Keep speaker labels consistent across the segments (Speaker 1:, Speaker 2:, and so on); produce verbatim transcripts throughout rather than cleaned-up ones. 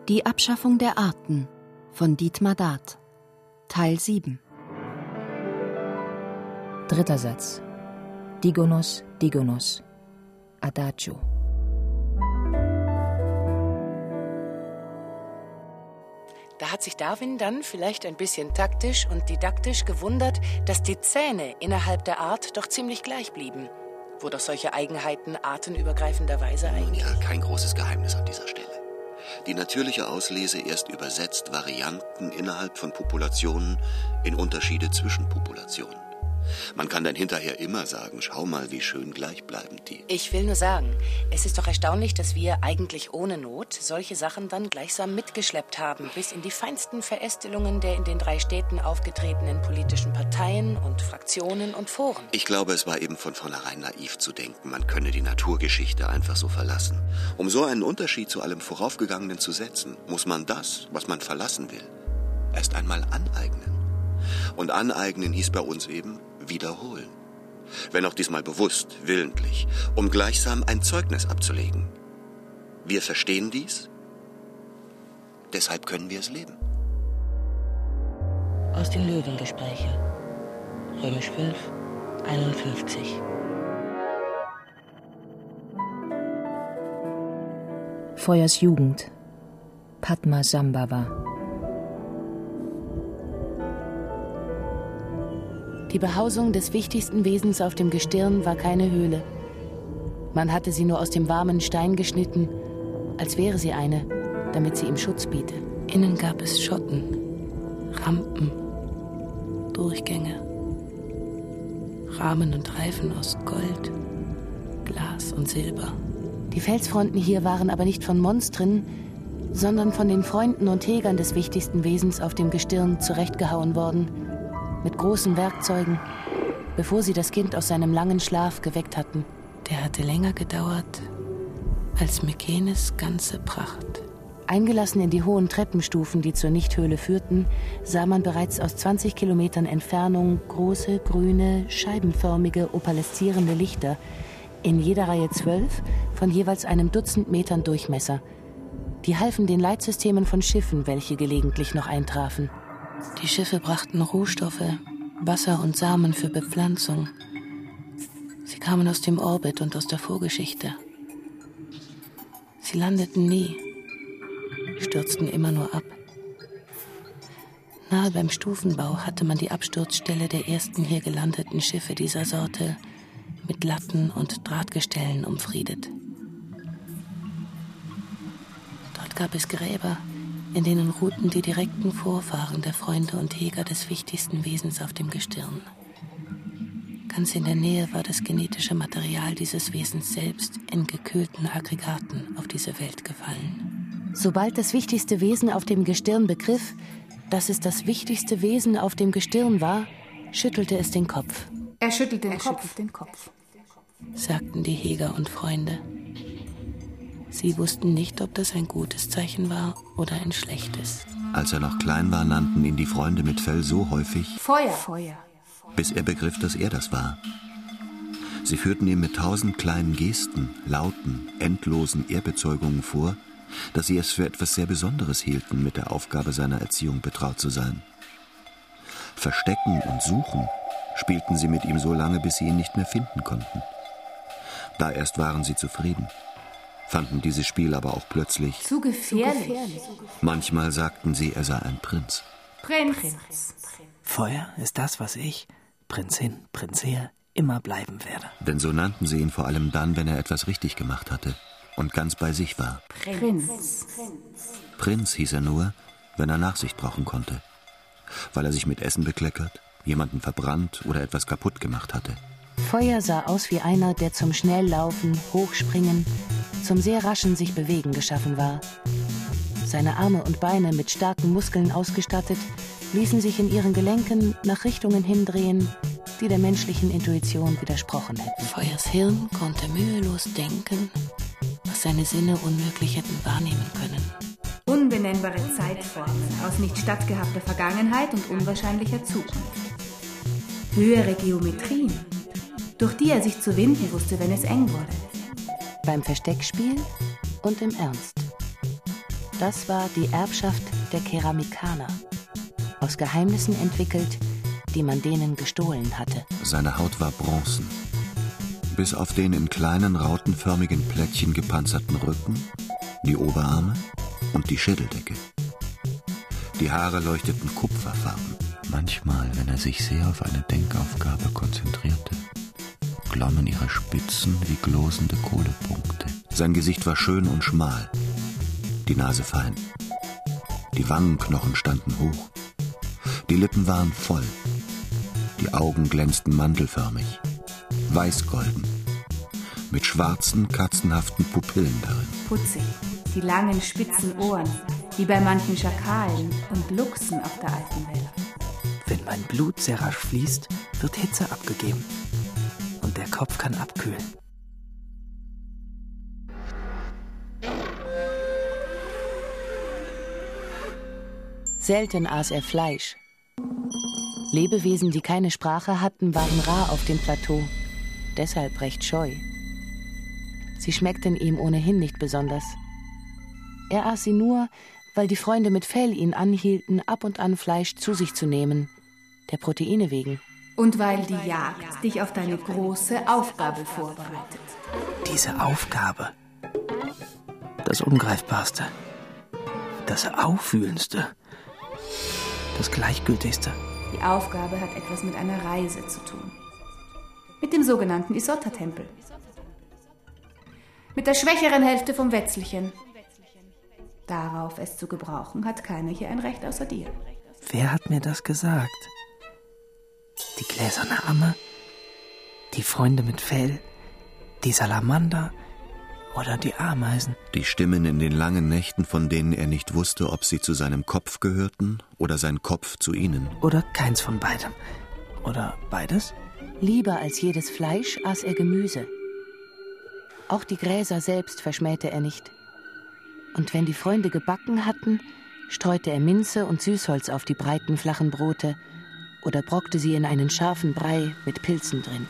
Speaker 1: Die Abschaffung der Arten von Dietmar Dart, Teil sieben.
Speaker 2: Dritter Satz. Digonos, Digonos. Adagio.
Speaker 3: Da hat sich Darwin dann vielleicht ein bisschen taktisch und didaktisch gewundert, dass die Zähne innerhalb der Art doch ziemlich gleich blieben. Wo doch solche Eigenheiten artenübergreifenderweise eigentlich...
Speaker 4: Ja, kein großes Geheimnis an dieser Stelle. Die natürliche Auslese erst übersetzt Varianten innerhalb von Populationen in Unterschiede zwischen Populationen. Man kann dann hinterher immer sagen, schau mal, wie schön gleichbleibend die.
Speaker 3: Ich will nur sagen, es ist doch erstaunlich, dass wir eigentlich ohne Not solche Sachen dann gleichsam mitgeschleppt haben, bis in die feinsten Verästelungen der in den drei Städten aufgetretenen politischen Parteien und Fraktionen und Foren.
Speaker 4: Ich glaube, es war eben von vornherein naiv zu denken, man könne die Naturgeschichte einfach so verlassen. Um so einen Unterschied zu allem Voraufgegangenen zu setzen, muss man das, was man verlassen will, erst einmal aneignen. Und aneignen hieß bei uns eben wiederholen. Wenn auch diesmal bewusst, willentlich, um gleichsam ein Zeugnis abzulegen. Wir verstehen dies, deshalb können wir es leben.
Speaker 3: Aus den Löwengespräche. Römisch fünf, einundfünfzig.
Speaker 2: Feuers Jugend. Padmasambhava.
Speaker 3: Die Behausung des wichtigsten Wesens auf dem Gestirn war keine Höhle. Man hatte sie nur aus dem warmen Stein geschnitten, als wäre sie eine, damit sie ihm Schutz biete. Innen gab es Schotten, Rampen, Durchgänge, Rahmen und Reifen aus Gold, Glas und Silber. Die Felsfronten hier waren aber nicht von Monstren, sondern von den Freunden und Hegern des wichtigsten Wesens auf dem Gestirn zurechtgehauen worden, mit großen Werkzeugen, bevor sie das Kind aus seinem langen Schlaf geweckt hatten. Der hatte länger gedauert als Mykenes ganze Pracht. Eingelassen in die hohen Treppenstufen, die zur Nichthöhle führten, sah man bereits aus zwanzig Kilometern Entfernung große, grüne, scheibenförmige, opaleszierende Lichter, in jeder Reihe zwölf, von jeweils einem Dutzend Metern Durchmesser. Die halfen den Leitsystemen von Schiffen, welche gelegentlich noch eintrafen. Die Schiffe brachten Rohstoffe, Wasser und Samen für Bepflanzung. Sie kamen aus dem Orbit und aus der Vorgeschichte. Sie landeten nie, stürzten immer nur ab. Nahe beim Stufenbau hatte man die Absturzstelle der ersten hier gelandeten Schiffe dieser Sorte mit Latten und Drahtgestellen umfriedet. Dort gab es Gräber, in denen ruhten die direkten Vorfahren der Freunde und Heger des wichtigsten Wesens auf dem Gestirn. Ganz in der Nähe war das genetische Material dieses Wesens selbst in gekühlten Aggregaten auf diese Welt gefallen. Sobald das wichtigste Wesen auf dem Gestirn begriff, dass es das wichtigste Wesen auf dem Gestirn war, schüttelte es den Kopf.
Speaker 5: Er schüttelt den,
Speaker 3: er
Speaker 5: Kopf.
Speaker 3: schüttelt den Kopf, sagten die Heger und Freunde. Sie wussten nicht, ob das ein gutes Zeichen war oder ein schlechtes.
Speaker 4: Als er noch klein war, nannten ihn die Freunde mit Fell so häufig
Speaker 5: Feuer, Feuer,
Speaker 4: bis er begriff, dass er das war. Sie führten ihm mit tausend kleinen Gesten, Lauten, endlosen Ehrbezeugungen vor, dass sie es für etwas sehr Besonderes hielten, mit der Aufgabe seiner Erziehung betraut zu sein. Verstecken und Suchen spielten sie mit ihm so lange, bis sie ihn nicht mehr finden konnten. Da erst waren sie zufrieden, fanden dieses Spiel aber auch plötzlich
Speaker 5: zu gefährlich.
Speaker 4: Manchmal sagten sie, er sei ein Prinz.
Speaker 5: Prinz.
Speaker 6: Feuer ist das, was ich, Prinzin, Prinz her, immer bleiben werde.
Speaker 4: Denn so nannten sie ihn vor allem dann, wenn er etwas richtig gemacht hatte und ganz bei sich war.
Speaker 5: Prinz.
Speaker 4: Prinz hieß er nur, wenn er Nachsicht brauchen konnte, weil er sich mit Essen bekleckert, jemanden verbrannt oder etwas kaputt gemacht hatte.
Speaker 3: Feuer sah aus wie einer, der zum Schnelllaufen, Hochspringen, zum sehr raschen sich bewegen geschaffen war. Seine Arme und Beine mit starken Muskeln ausgestattet, ließen sich in ihren Gelenken nach Richtungen hindrehen, die der menschlichen Intuition widersprochen hätten. Feuers Hirn konnte mühelos denken, was seine Sinne unmöglich hätten wahrnehmen können.
Speaker 5: Unbenennbare Zeitformen aus nicht stattgehabter Vergangenheit und unwahrscheinlicher Zukunft. Höhere Geometrien, durch die er sich zu winden wusste, wenn es eng wurde.
Speaker 3: Beim Versteckspiel und im Ernst. Das war die Erbschaft der Keramikaner, aus Geheimnissen entwickelt, die man denen gestohlen hatte.
Speaker 4: Seine Haut war bronzen, bis auf den in kleinen rautenförmigen Plättchen gepanzerten Rücken, die Oberarme und die Schädeldecke. Die Haare leuchteten kupferfarben. Manchmal, wenn er sich sehr auf eine Denkaufgabe konzentrierte, glommen ihre Spitzen wie glosende Kohlepunkte. Sein Gesicht war schön und schmal, die Nase fein. Die Wangenknochen standen hoch. Die Lippen waren voll. Die Augen glänzten mandelförmig, weißgolden, mit schwarzen, katzenhaften Pupillen darin.
Speaker 5: Putzig, die langen, spitzen Ohren, wie bei manchen Schakalen und Luchsen auf der alten Welt.
Speaker 6: Wenn mein Blut sehr rasch fließt, wird Hitze abgegeben. Und der Kopf kann abkühlen.
Speaker 3: Selten aß er Fleisch. Lebewesen, die keine Sprache hatten, waren rar auf dem Plateau, deshalb recht scheu. Sie schmeckten ihm ohnehin nicht besonders. Er aß sie nur, weil die Freunde mit Fell ihn anhielten, ab und an Fleisch zu sich zu nehmen, der Proteine wegen.
Speaker 5: Und weil die Jagd dich auf deine große Aufgabe vorbereitet.
Speaker 6: Diese Aufgabe, das Ungreifbarste, das Aufwühlendste, das Gleichgültigste.
Speaker 5: Die Aufgabe hat etwas mit einer Reise zu tun. Mit dem sogenannten Isotta-Tempel. Mit der schwächeren Hälfte vom Wetzelchen. Darauf es zu gebrauchen, hat keiner hier ein Recht außer dir.
Speaker 6: Wer hat mir das gesagt? Die gläserne Amme? Die Freunde mit Fell? Die Salamander? Oder die Ameisen?
Speaker 4: Die Stimmen in den langen Nächten, von denen er nicht wusste, ob sie zu seinem Kopf gehörten oder sein Kopf zu ihnen.
Speaker 6: Oder keins von beidem. Oder beides?
Speaker 3: Lieber als jedes Fleisch aß er Gemüse. Auch die Gräser selbst verschmähte er nicht. Und wenn die Freunde gebacken hatten, streute er Minze und Süßholz auf die breiten, flachen Brote oder brockte sie in einen scharfen Brei mit Pilzen drin.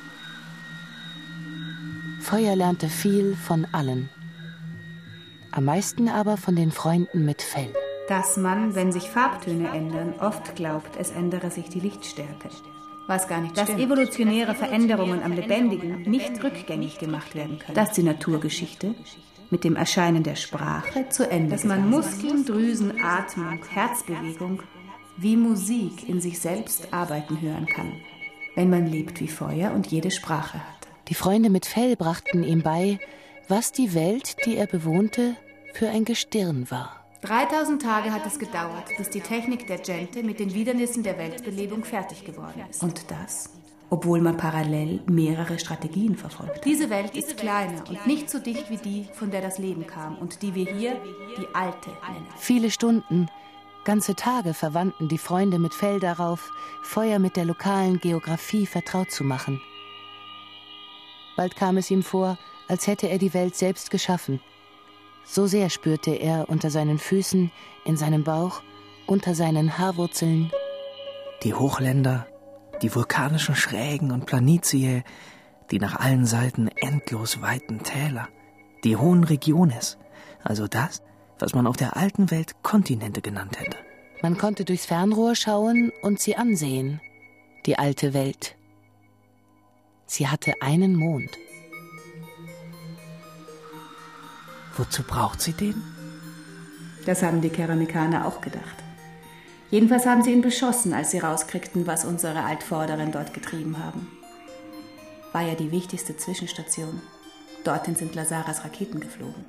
Speaker 3: Feuer lernte viel von allen. Am meisten aber von den Freunden mit Fell.
Speaker 5: Dass man, wenn sich Farbtöne ändern, oft glaubt, es ändere sich die Lichtstärke. Was gar nicht Dass stimmt. Evolutionäre Veränderungen am Lebendigen nicht rückgängig gemacht werden können. Dass die Naturgeschichte mit dem Erscheinen der Sprache zu Ende Dass man Muskeln, Drüsen, Atmung, Herzbewegung wie Musik in sich selbst arbeiten hören kann, wenn man lebt wie Feuer und jede Sprache hat.
Speaker 3: Die Freunde mit Fell brachten ihm bei, was die Welt, die er bewohnte, für ein Gestirn war.
Speaker 5: dreitausend Tage hat es gedauert, bis die Technik der Gente mit den Widernissen der Weltbelebung fertig geworden ist. Und das, obwohl man parallel mehrere Strategien verfolgt. Diese Welt ist kleiner und nicht so dicht wie die, von der das Leben kam und die wir hier die Alte nennen.
Speaker 3: Viele Stunden, ganze Tage verwandten die Freunde mit Fell darauf, Feuer mit der lokalen Geografie vertraut zu machen. Bald kam es ihm vor, als hätte er die Welt selbst geschaffen. So sehr spürte er unter seinen Füßen, in seinem Bauch, unter seinen Haarwurzeln.
Speaker 6: Die Hochländer, die vulkanischen Schrägen und Planitie, die nach allen Seiten endlos weiten Täler, die hohen Regiones, also das, was man auf der alten Welt Kontinente genannt hätte.
Speaker 3: Man konnte durchs Fernrohr schauen und sie ansehen, die alte Welt. Sie hatte einen Mond.
Speaker 6: Wozu braucht sie den?
Speaker 5: Das haben die Keramikaner auch gedacht. Jedenfalls haben sie ihn beschossen, als sie rauskriegten, was unsere Altvorderen dort getrieben haben. War ja die wichtigste Zwischenstation. Dorthin sind Lazaras Raketen geflogen.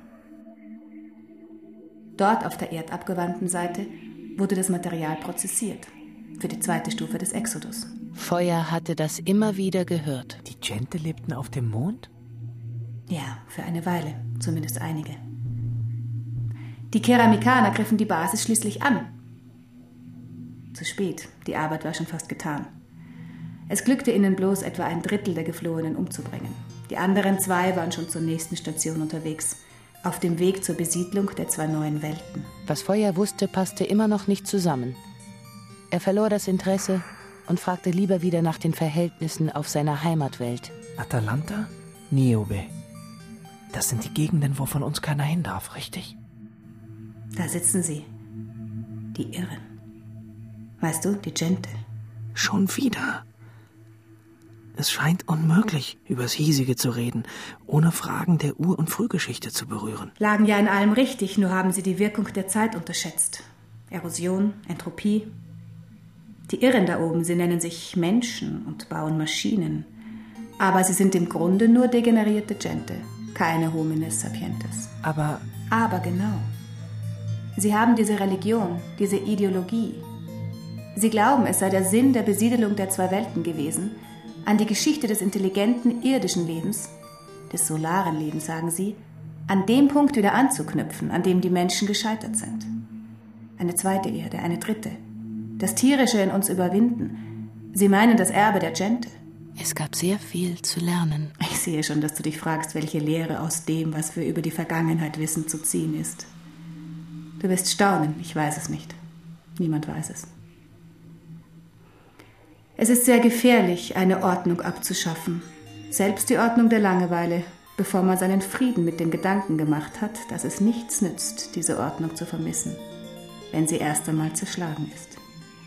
Speaker 5: Dort auf der erdabgewandten Seite wurde das Material prozessiert. Für die zweite Stufe des Exodus.
Speaker 3: Feuer hatte das immer wieder gehört.
Speaker 6: Die Gente lebten auf dem Mond?
Speaker 5: Ja, für eine Weile, zumindest einige. Die Keramikaner griffen die Basis schließlich an. Zu spät, die Arbeit war schon fast getan. Es glückte ihnen bloß, etwa ein Drittel der Geflohenen umzubringen. Die anderen zwei waren schon zur nächsten Station unterwegs, auf dem Weg zur Besiedlung der zwei neuen Welten.
Speaker 3: Was Feuer wusste, passte immer noch nicht zusammen. Er verlor das Interesse und fragte lieber wieder nach den Verhältnissen auf seiner Heimatwelt.
Speaker 6: Atalanta, Niobe. Das sind die Gegenden, wo von uns keiner hin darf, richtig?
Speaker 5: Da sitzen sie. Die Irren. Weißt du, die Gente.
Speaker 6: Schon wieder. Es scheint unmöglich, übers Hiesige zu reden, ohne Fragen der Ur- und Frühgeschichte zu berühren.
Speaker 5: Lagen ja in allem richtig, nur haben sie die Wirkung der Zeit unterschätzt. Erosion, Entropie. Die Irren da oben, sie nennen sich Menschen und bauen Maschinen. Aber sie sind im Grunde nur degenerierte Gente, keine Homines sapientes.
Speaker 6: Aber...
Speaker 5: Aber genau. Sie haben diese Religion, diese Ideologie. Sie glauben, es sei der Sinn der Besiedelung der zwei Welten gewesen, an die Geschichte des intelligenten irdischen Lebens, des solaren Lebens, sagen sie, an dem Punkt wieder anzuknüpfen, an dem die Menschen gescheitert sind. Eine zweite Erde, eine dritte. Das Tierische in uns überwinden. Sie meinen das Erbe der Gente.
Speaker 3: Es gab sehr viel zu lernen.
Speaker 5: Ich sehe schon, dass du dich fragst, welche Lehre aus dem, was wir über die Vergangenheit wissen, zu ziehen ist. Du wirst staunen, ich weiß es nicht. Niemand weiß es. Es ist sehr gefährlich, eine Ordnung abzuschaffen. Selbst die Ordnung der Langeweile, bevor man seinen Frieden mit dem Gedanken gemacht hat, dass es nichts nützt, diese Ordnung zu vermissen, wenn sie erst einmal zerschlagen ist.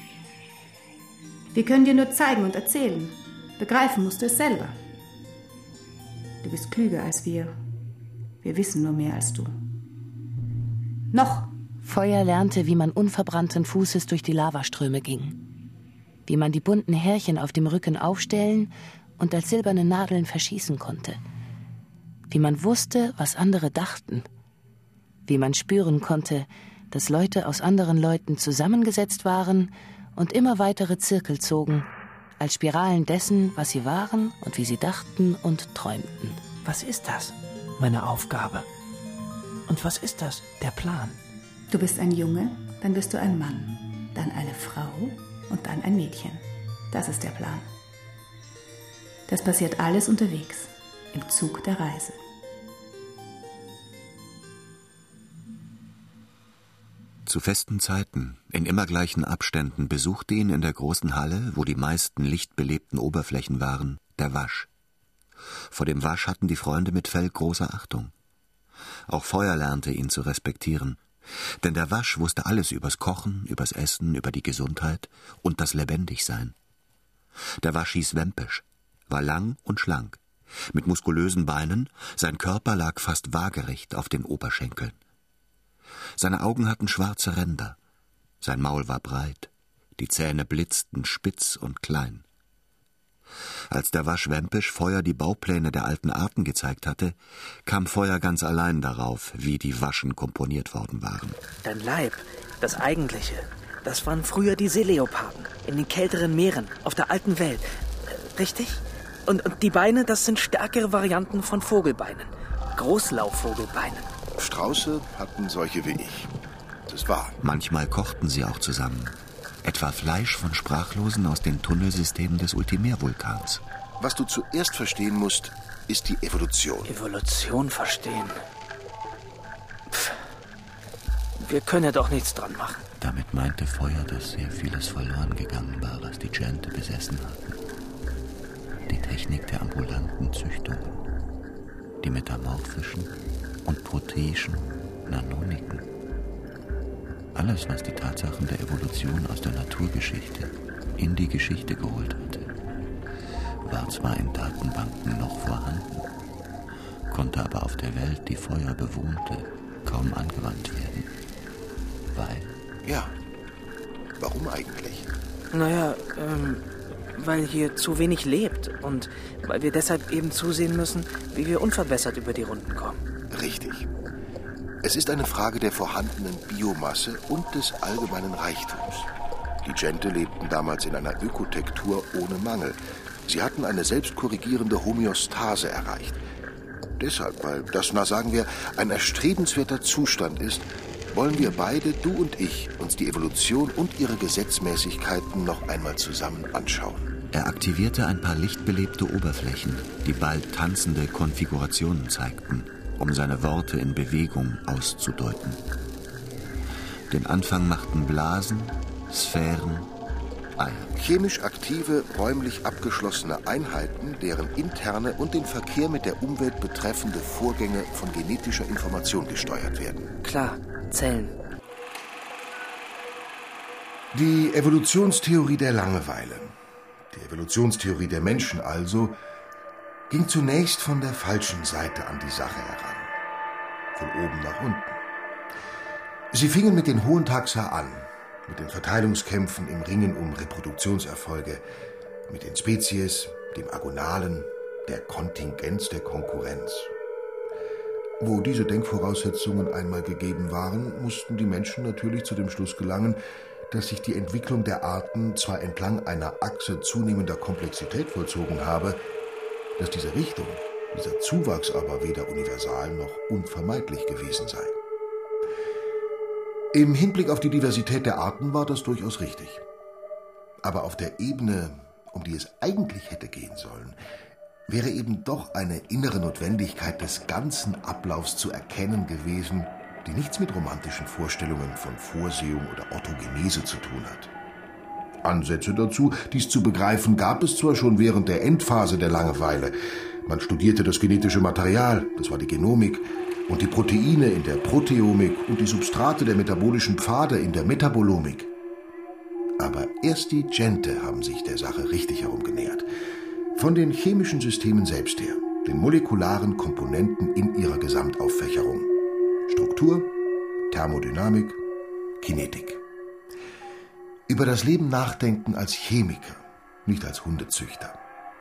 Speaker 5: Wir können dir nur zeigen und erzählen. Begreifen musst du es selber. Du bist klüger als wir. Wir wissen nur mehr als du. Noch.
Speaker 3: Feuer lernte, wie man unverbrannten Fußes durch die Lavaströme ging. Wie man die bunten Härchen auf dem Rücken aufstellen und als silberne Nadeln verschießen konnte. Wie man wusste, was andere dachten. Wie man spüren konnte, dass Leute aus anderen Leuten zusammengesetzt waren und immer weitere Zirkel zogen, als Spiralen dessen, was sie waren und wie sie dachten und träumten.
Speaker 6: Was ist das? Meine Aufgabe. Und was ist das? Der Plan.
Speaker 5: Du bist ein Junge, dann bist du ein Mann, dann eine Frau und dann ein Mädchen. Das ist der Plan. Das passiert alles unterwegs, im Zug der Reise.
Speaker 4: Zu festen Zeiten, in immer gleichen Abständen, besuchte ihn in der großen Halle, wo die meisten lichtbelebten Oberflächen waren, der Wasch. Vor dem Wasch hatten die Freunde mit Fell große Achtung. Auch Feuer lernte ihn zu respektieren, denn der Wasch wusste alles übers Kochen, übers Essen, über die Gesundheit und das Lebendigsein. Der Wasch hieß Wempesch, war lang und schlank, mit muskulösen Beinen, sein Körper lag fast waagerecht auf den Oberschenkeln. Seine Augen hatten schwarze Ränder, sein Maul war breit, die Zähne blitzten spitz und klein. Als der Wasch Wempesch Feuer die Baupläne der alten Arten gezeigt hatte, kam Feuer ganz allein darauf, wie die Waschen komponiert worden waren.
Speaker 6: Dein Leib, das Eigentliche, das waren früher die Seeleoparden, in den kälteren Meeren, auf der alten Welt. Richtig? Und, und die Beine, das sind stärkere Varianten von Vogelbeinen, Großlaufvogelbeinen.
Speaker 7: Strauße hatten solche wie ich. Das war.
Speaker 4: Manchmal kochten sie auch zusammen. Etwa Fleisch von Sprachlosen aus den Tunnelsystemen des Ultimervulkans.
Speaker 7: Was du zuerst verstehen musst, ist die Evolution.
Speaker 6: Evolution verstehen? Pff. Wir können ja doch nichts dran machen.
Speaker 4: Damit meinte Feuer, dass sehr vieles verloren gegangen war, was die Gente besessen hatten. Die Technik der ambulanten Züchtungen, die metamorphischen und proteischen Nanoniken. Alles, was die Tatsachen der Evolution aus der Naturgeschichte in die Geschichte geholt hatte, war zwar in Datenbanken noch vorhanden, konnte aber auf der Welt, die Feuer bewohnte, kaum angewandt werden. Weil?
Speaker 7: Ja. Warum eigentlich?
Speaker 6: Naja, ähm, weil hier zu wenig lebt und weil wir deshalb eben zusehen müssen, wie wir unverbessert über die Runden kommen.
Speaker 7: Richtig. Es ist eine Frage der vorhandenen Biomasse und des allgemeinen Reichtums. Die Gente lebten damals in einer Ökotektur ohne Mangel. Sie hatten eine selbstkorrigierende Homöostase erreicht. Deshalb, weil das, na sagen wir, ein erstrebenswerter Zustand ist, wollen wir beide, du und ich, uns die Evolution und ihre Gesetzmäßigkeiten noch einmal zusammen anschauen.
Speaker 4: Er aktivierte ein paar lichtbelebte Oberflächen, die bald tanzende Konfigurationen zeigten, um seine Worte in Bewegung auszudeuten. Den Anfang machten Blasen, Sphären, Eier.
Speaker 7: Chemisch aktive, räumlich abgeschlossene Einheiten, deren interne und den Verkehr mit der Umwelt betreffende Vorgänge von genetischer Information gesteuert werden.
Speaker 6: Klar, Zellen.
Speaker 7: Die Evolutionstheorie der Langeweile, die Evolutionstheorie der Menschen also, ging zunächst von der falschen Seite an die Sache heran. Von oben nach unten. Sie fingen mit den hohen Taxa an, mit den Verteilungskämpfen im Ringen um Reproduktionserfolge, mit den Spezies, dem Agonalen, der Kontingenz der Konkurrenz. Wo diese Denkvoraussetzungen einmal gegeben waren, mussten die Menschen natürlich zu dem Schluss gelangen, dass sich die Entwicklung der Arten zwar entlang einer Achse zunehmender Komplexität vollzogen habe, dass diese Richtung, dieser Zuwachs aber weder universal noch unvermeidlich gewesen sei. Im Hinblick auf die Diversität der Arten war das durchaus richtig. Aber auf der Ebene, um die es eigentlich hätte gehen sollen, wäre eben doch eine innere Notwendigkeit des ganzen Ablaufs zu erkennen gewesen, die nichts mit romantischen Vorstellungen von Vorsehung oder Orthogenese zu tun hat. Ansätze dazu, dies zu begreifen, gab es zwar schon während der Endphase der Langeweile. Man studierte das genetische Material, das war die Genomik, und die Proteine in der Proteomik und die Substrate der metabolischen Pfade in der Metabolomik. Aber erst die Gente haben sich der Sache richtig herumgenähert. Von den chemischen Systemen selbst her, den molekularen Komponenten in ihrer Gesamtauffächerung. Struktur, Thermodynamik, Kinetik. Über das Leben nachdenken als Chemiker, nicht als Hundezüchter.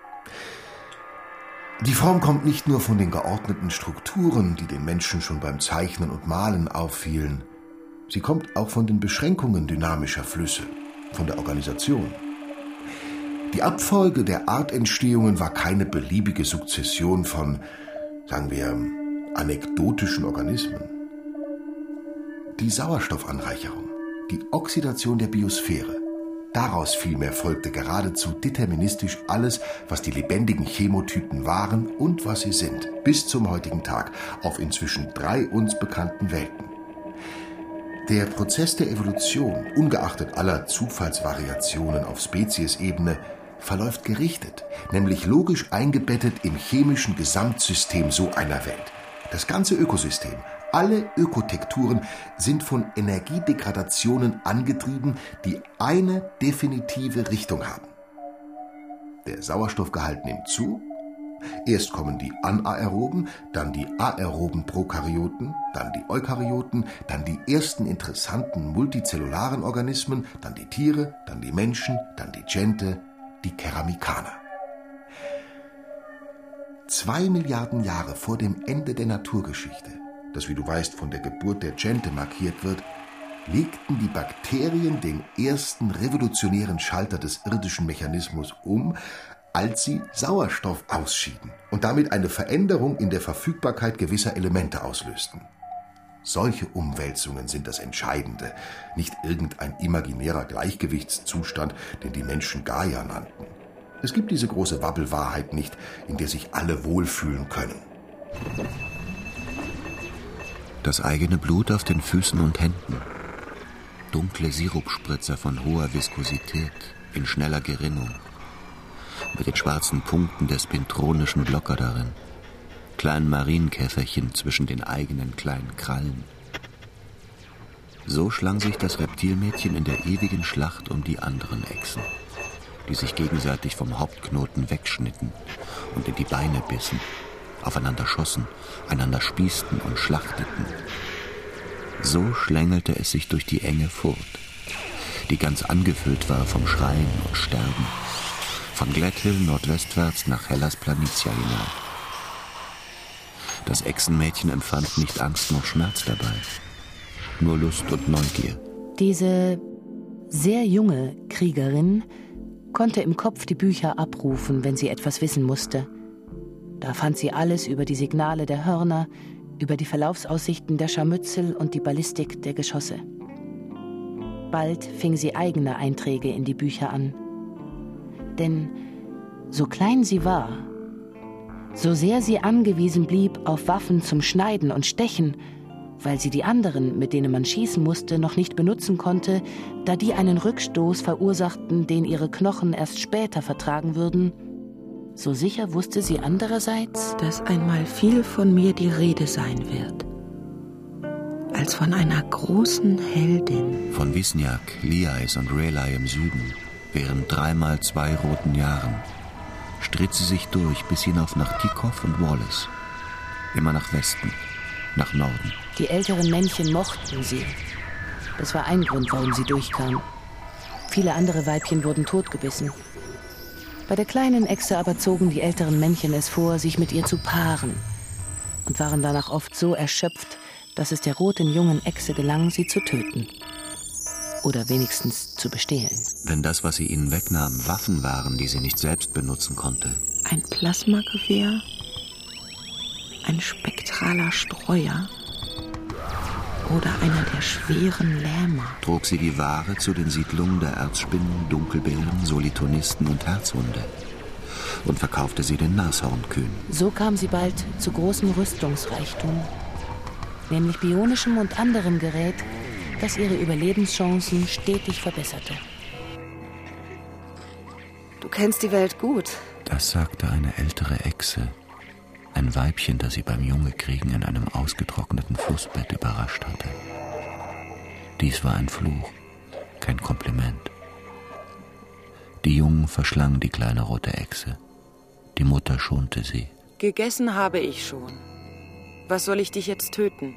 Speaker 7: Die Form kommt nicht nur von den geordneten Strukturen, die den Menschen schon beim Zeichnen und Malen auffielen. Sie kommt auch von den Beschränkungen dynamischer Flüsse, von der Organisation. Die Abfolge der Artentstehungen war keine beliebige Sukzession von, sagen wir, anekdotischen Organismen. Die Sauerstoffanreicherung, die Oxidation der Biosphäre, daraus vielmehr folgte geradezu deterministisch alles, was die lebendigen Chemotypen waren und was sie sind, bis zum heutigen Tag, auf inzwischen drei uns bekannten Welten. Der Prozess der Evolution, ungeachtet aller Zufallsvariationen auf Speziesebene, verläuft gerichtet, nämlich logisch eingebettet im chemischen Gesamtsystem so einer Welt. Das ganze Ökosystem, alle Ökotekturen sind von Energiedegradationen angetrieben, die eine definitive Richtung haben. Der Sauerstoffgehalt nimmt zu. Erst kommen die anaeroben, dann die aeroben Prokaryoten, dann die Eukaryoten, dann die ersten interessanten multizellularen Organismen, dann die Tiere, dann die Menschen, dann die Gente, die Keramikaner. Zwei Milliarden Jahre vor dem Ende der Naturgeschichte, das, wie du weißt, von der Geburt der Gente markiert wird, legten die Bakterien den ersten revolutionären Schalter des irdischen Mechanismus um, als sie Sauerstoff ausschieden und damit eine Veränderung in der Verfügbarkeit gewisser Elemente auslösten. Solche Umwälzungen sind das Entscheidende, nicht irgendein imaginärer Gleichgewichtszustand, den die Menschen Gaia nannten. Es gibt diese große Wabbelwahrheit nicht, in der sich alle wohlfühlen können.
Speaker 4: Das eigene Blut auf den Füßen und Händen. Dunkle Sirupspritzer von hoher Viskosität, in schneller Gerinnung. Mit den schwarzen Punkten der spintronischen Blocker darin. Kleinen Marienkäferchen zwischen den eigenen kleinen Krallen. So schlang sich das Reptilmädchen in der ewigen Schlacht um die anderen Echsen, die sich gegenseitig vom Hauptknoten wegschnitten und in die Beine bissen, aufeinander schossen, einander spießten und schlachteten. So schlängelte es sich durch die enge Furt, die ganz angefüllt war vom Schreien und Sterben, von Glätthill nordwestwärts nach Hellas Planitia hinauf. Das Echsenmädchen empfand nicht Angst noch Schmerz dabei, nur Lust und Neugier.
Speaker 3: Diese sehr junge Kriegerin konnte im Kopf die Bücher abrufen, wenn sie etwas wissen musste. Da fand sie alles über die Signale der Hörner, über die Verlaufsaussichten der Scharmützel und die Ballistik der Geschosse. Bald fing sie eigene Einträge in die Bücher an. Denn so klein sie war, so sehr sie angewiesen blieb auf Waffen zum Schneiden und Stechen, weil sie die anderen, mit denen man schießen musste, noch nicht benutzen konnte, da die einen Rückstoß verursachten, den ihre Knochen erst später vertragen würden, so sicher wusste sie andererseits,
Speaker 8: dass einmal viel von mir die Rede sein wird. als von einer großen Heldin.
Speaker 4: Von Wisniak, Liais und Raleigh im Süden, während dreimal zwei roten Jahren, stritt sie sich durch bis hinauf nach Tikoff und Wallace. Immer nach Westen, nach Norden.
Speaker 3: Die älteren Männchen mochten sie. Das war ein Grund, warum sie durchkam. Viele andere Weibchen wurden totgebissen. Bei der kleinen Echse aber zogen die älteren Männchen es vor, sich mit ihr zu paaren und waren danach oft so erschöpft, dass es der roten jungen Echse gelang, sie zu töten. Oder wenigstens zu bestehlen.
Speaker 4: Wenn das, was sie ihnen wegnahmen, Waffen waren, die sie nicht selbst benutzen konnte.
Speaker 8: Ein Plasmagewehr, ein spektraler Streuer oder einer der schweren Lähmer.
Speaker 4: Trug sie die Ware zu den Siedlungen der Erzspinnen, Dunkelbeeren, Solitonisten und Herzhunde und verkaufte sie den Nashornkühen.
Speaker 3: So kam sie bald zu großem Rüstungsreichtum, nämlich bionischem und anderem Gerät, das ihre Überlebenschancen stetig verbesserte.
Speaker 1: Du kennst die Welt gut.
Speaker 4: Das sagte eine ältere Echse, ein Weibchen, das sie beim Jungekriegen in einem ausgetrockneten Flussbett überrascht hatte. Dies war ein Fluch, kein Kompliment. Die Jungen verschlangen die kleine rote Echse. Die Mutter schonte sie.
Speaker 9: Gegessen habe ich schon. Was soll ich dich jetzt töten?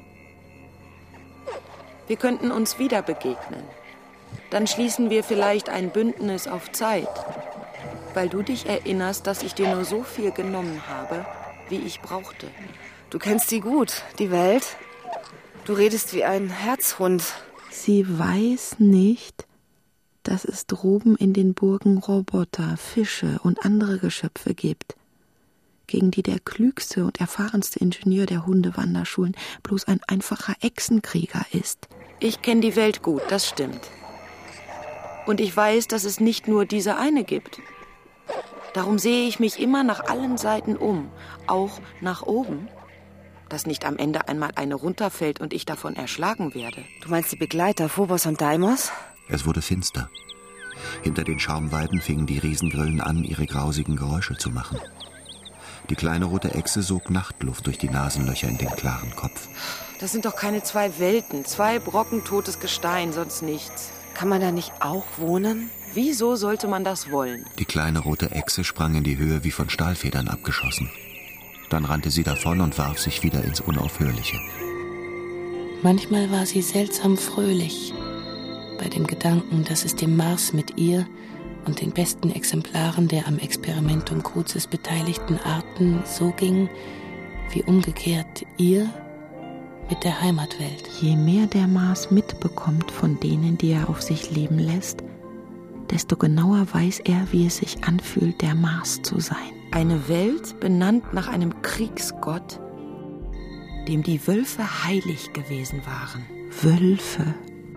Speaker 9: Wir könnten uns wieder begegnen. Dann schließen wir vielleicht ein Bündnis auf Zeit. Weil du dich erinnerst, dass ich dir nur so viel genommen habe, wie ich brauchte.
Speaker 1: Du kennst sie gut, die Welt. Du redest wie ein Herzhund.
Speaker 8: Sie weiß nicht, dass es droben in den Burgen Roboter, Fische und andere Geschöpfe gibt, gegen die der klügste und erfahrenste Ingenieur der Hundewanderschulen bloß ein einfacher Echsenkrieger ist.
Speaker 9: Ich kenne die Welt gut, das stimmt. Und ich weiß, dass es nicht nur diese eine gibt. Darum sehe ich mich immer nach allen Seiten um, auch nach oben, dass nicht am Ende einmal eine runterfällt und ich davon erschlagen werde.
Speaker 1: Du meinst die Begleiter Phobos und Deimos?
Speaker 4: Es wurde finster. Hinter den Schaumweiden fingen die Riesengrillen an, ihre grausigen Geräusche zu machen. Die kleine rote Echse sog Nachtluft durch die Nasenlöcher in den klaren Kopf.
Speaker 9: Das sind doch keine zwei Welten, zwei Brocken totes Gestein, sonst nichts.
Speaker 1: Kann man da nicht auch wohnen?
Speaker 9: Wieso sollte man das wollen?
Speaker 4: Die kleine rote Echse sprang in die Höhe wie von Stahlfedern abgeschossen. Dann rannte sie davon und warf sich wieder ins Unaufhörliche.
Speaker 3: Manchmal war sie seltsam fröhlich bei dem Gedanken, dass es dem Mars mit ihr und den besten Exemplaren der am Experimentum Crucis beteiligten Arten so ging, wie umgekehrt ihr mit der Heimatwelt.
Speaker 8: Je mehr der Mars mitbekommt von denen, die er auf sich leben lässt, desto genauer weiß er, wie es sich anfühlt, der Mars zu sein.
Speaker 9: Eine Welt benannt nach einem Kriegsgott, dem die Wölfe heilig gewesen waren.
Speaker 8: Wölfe,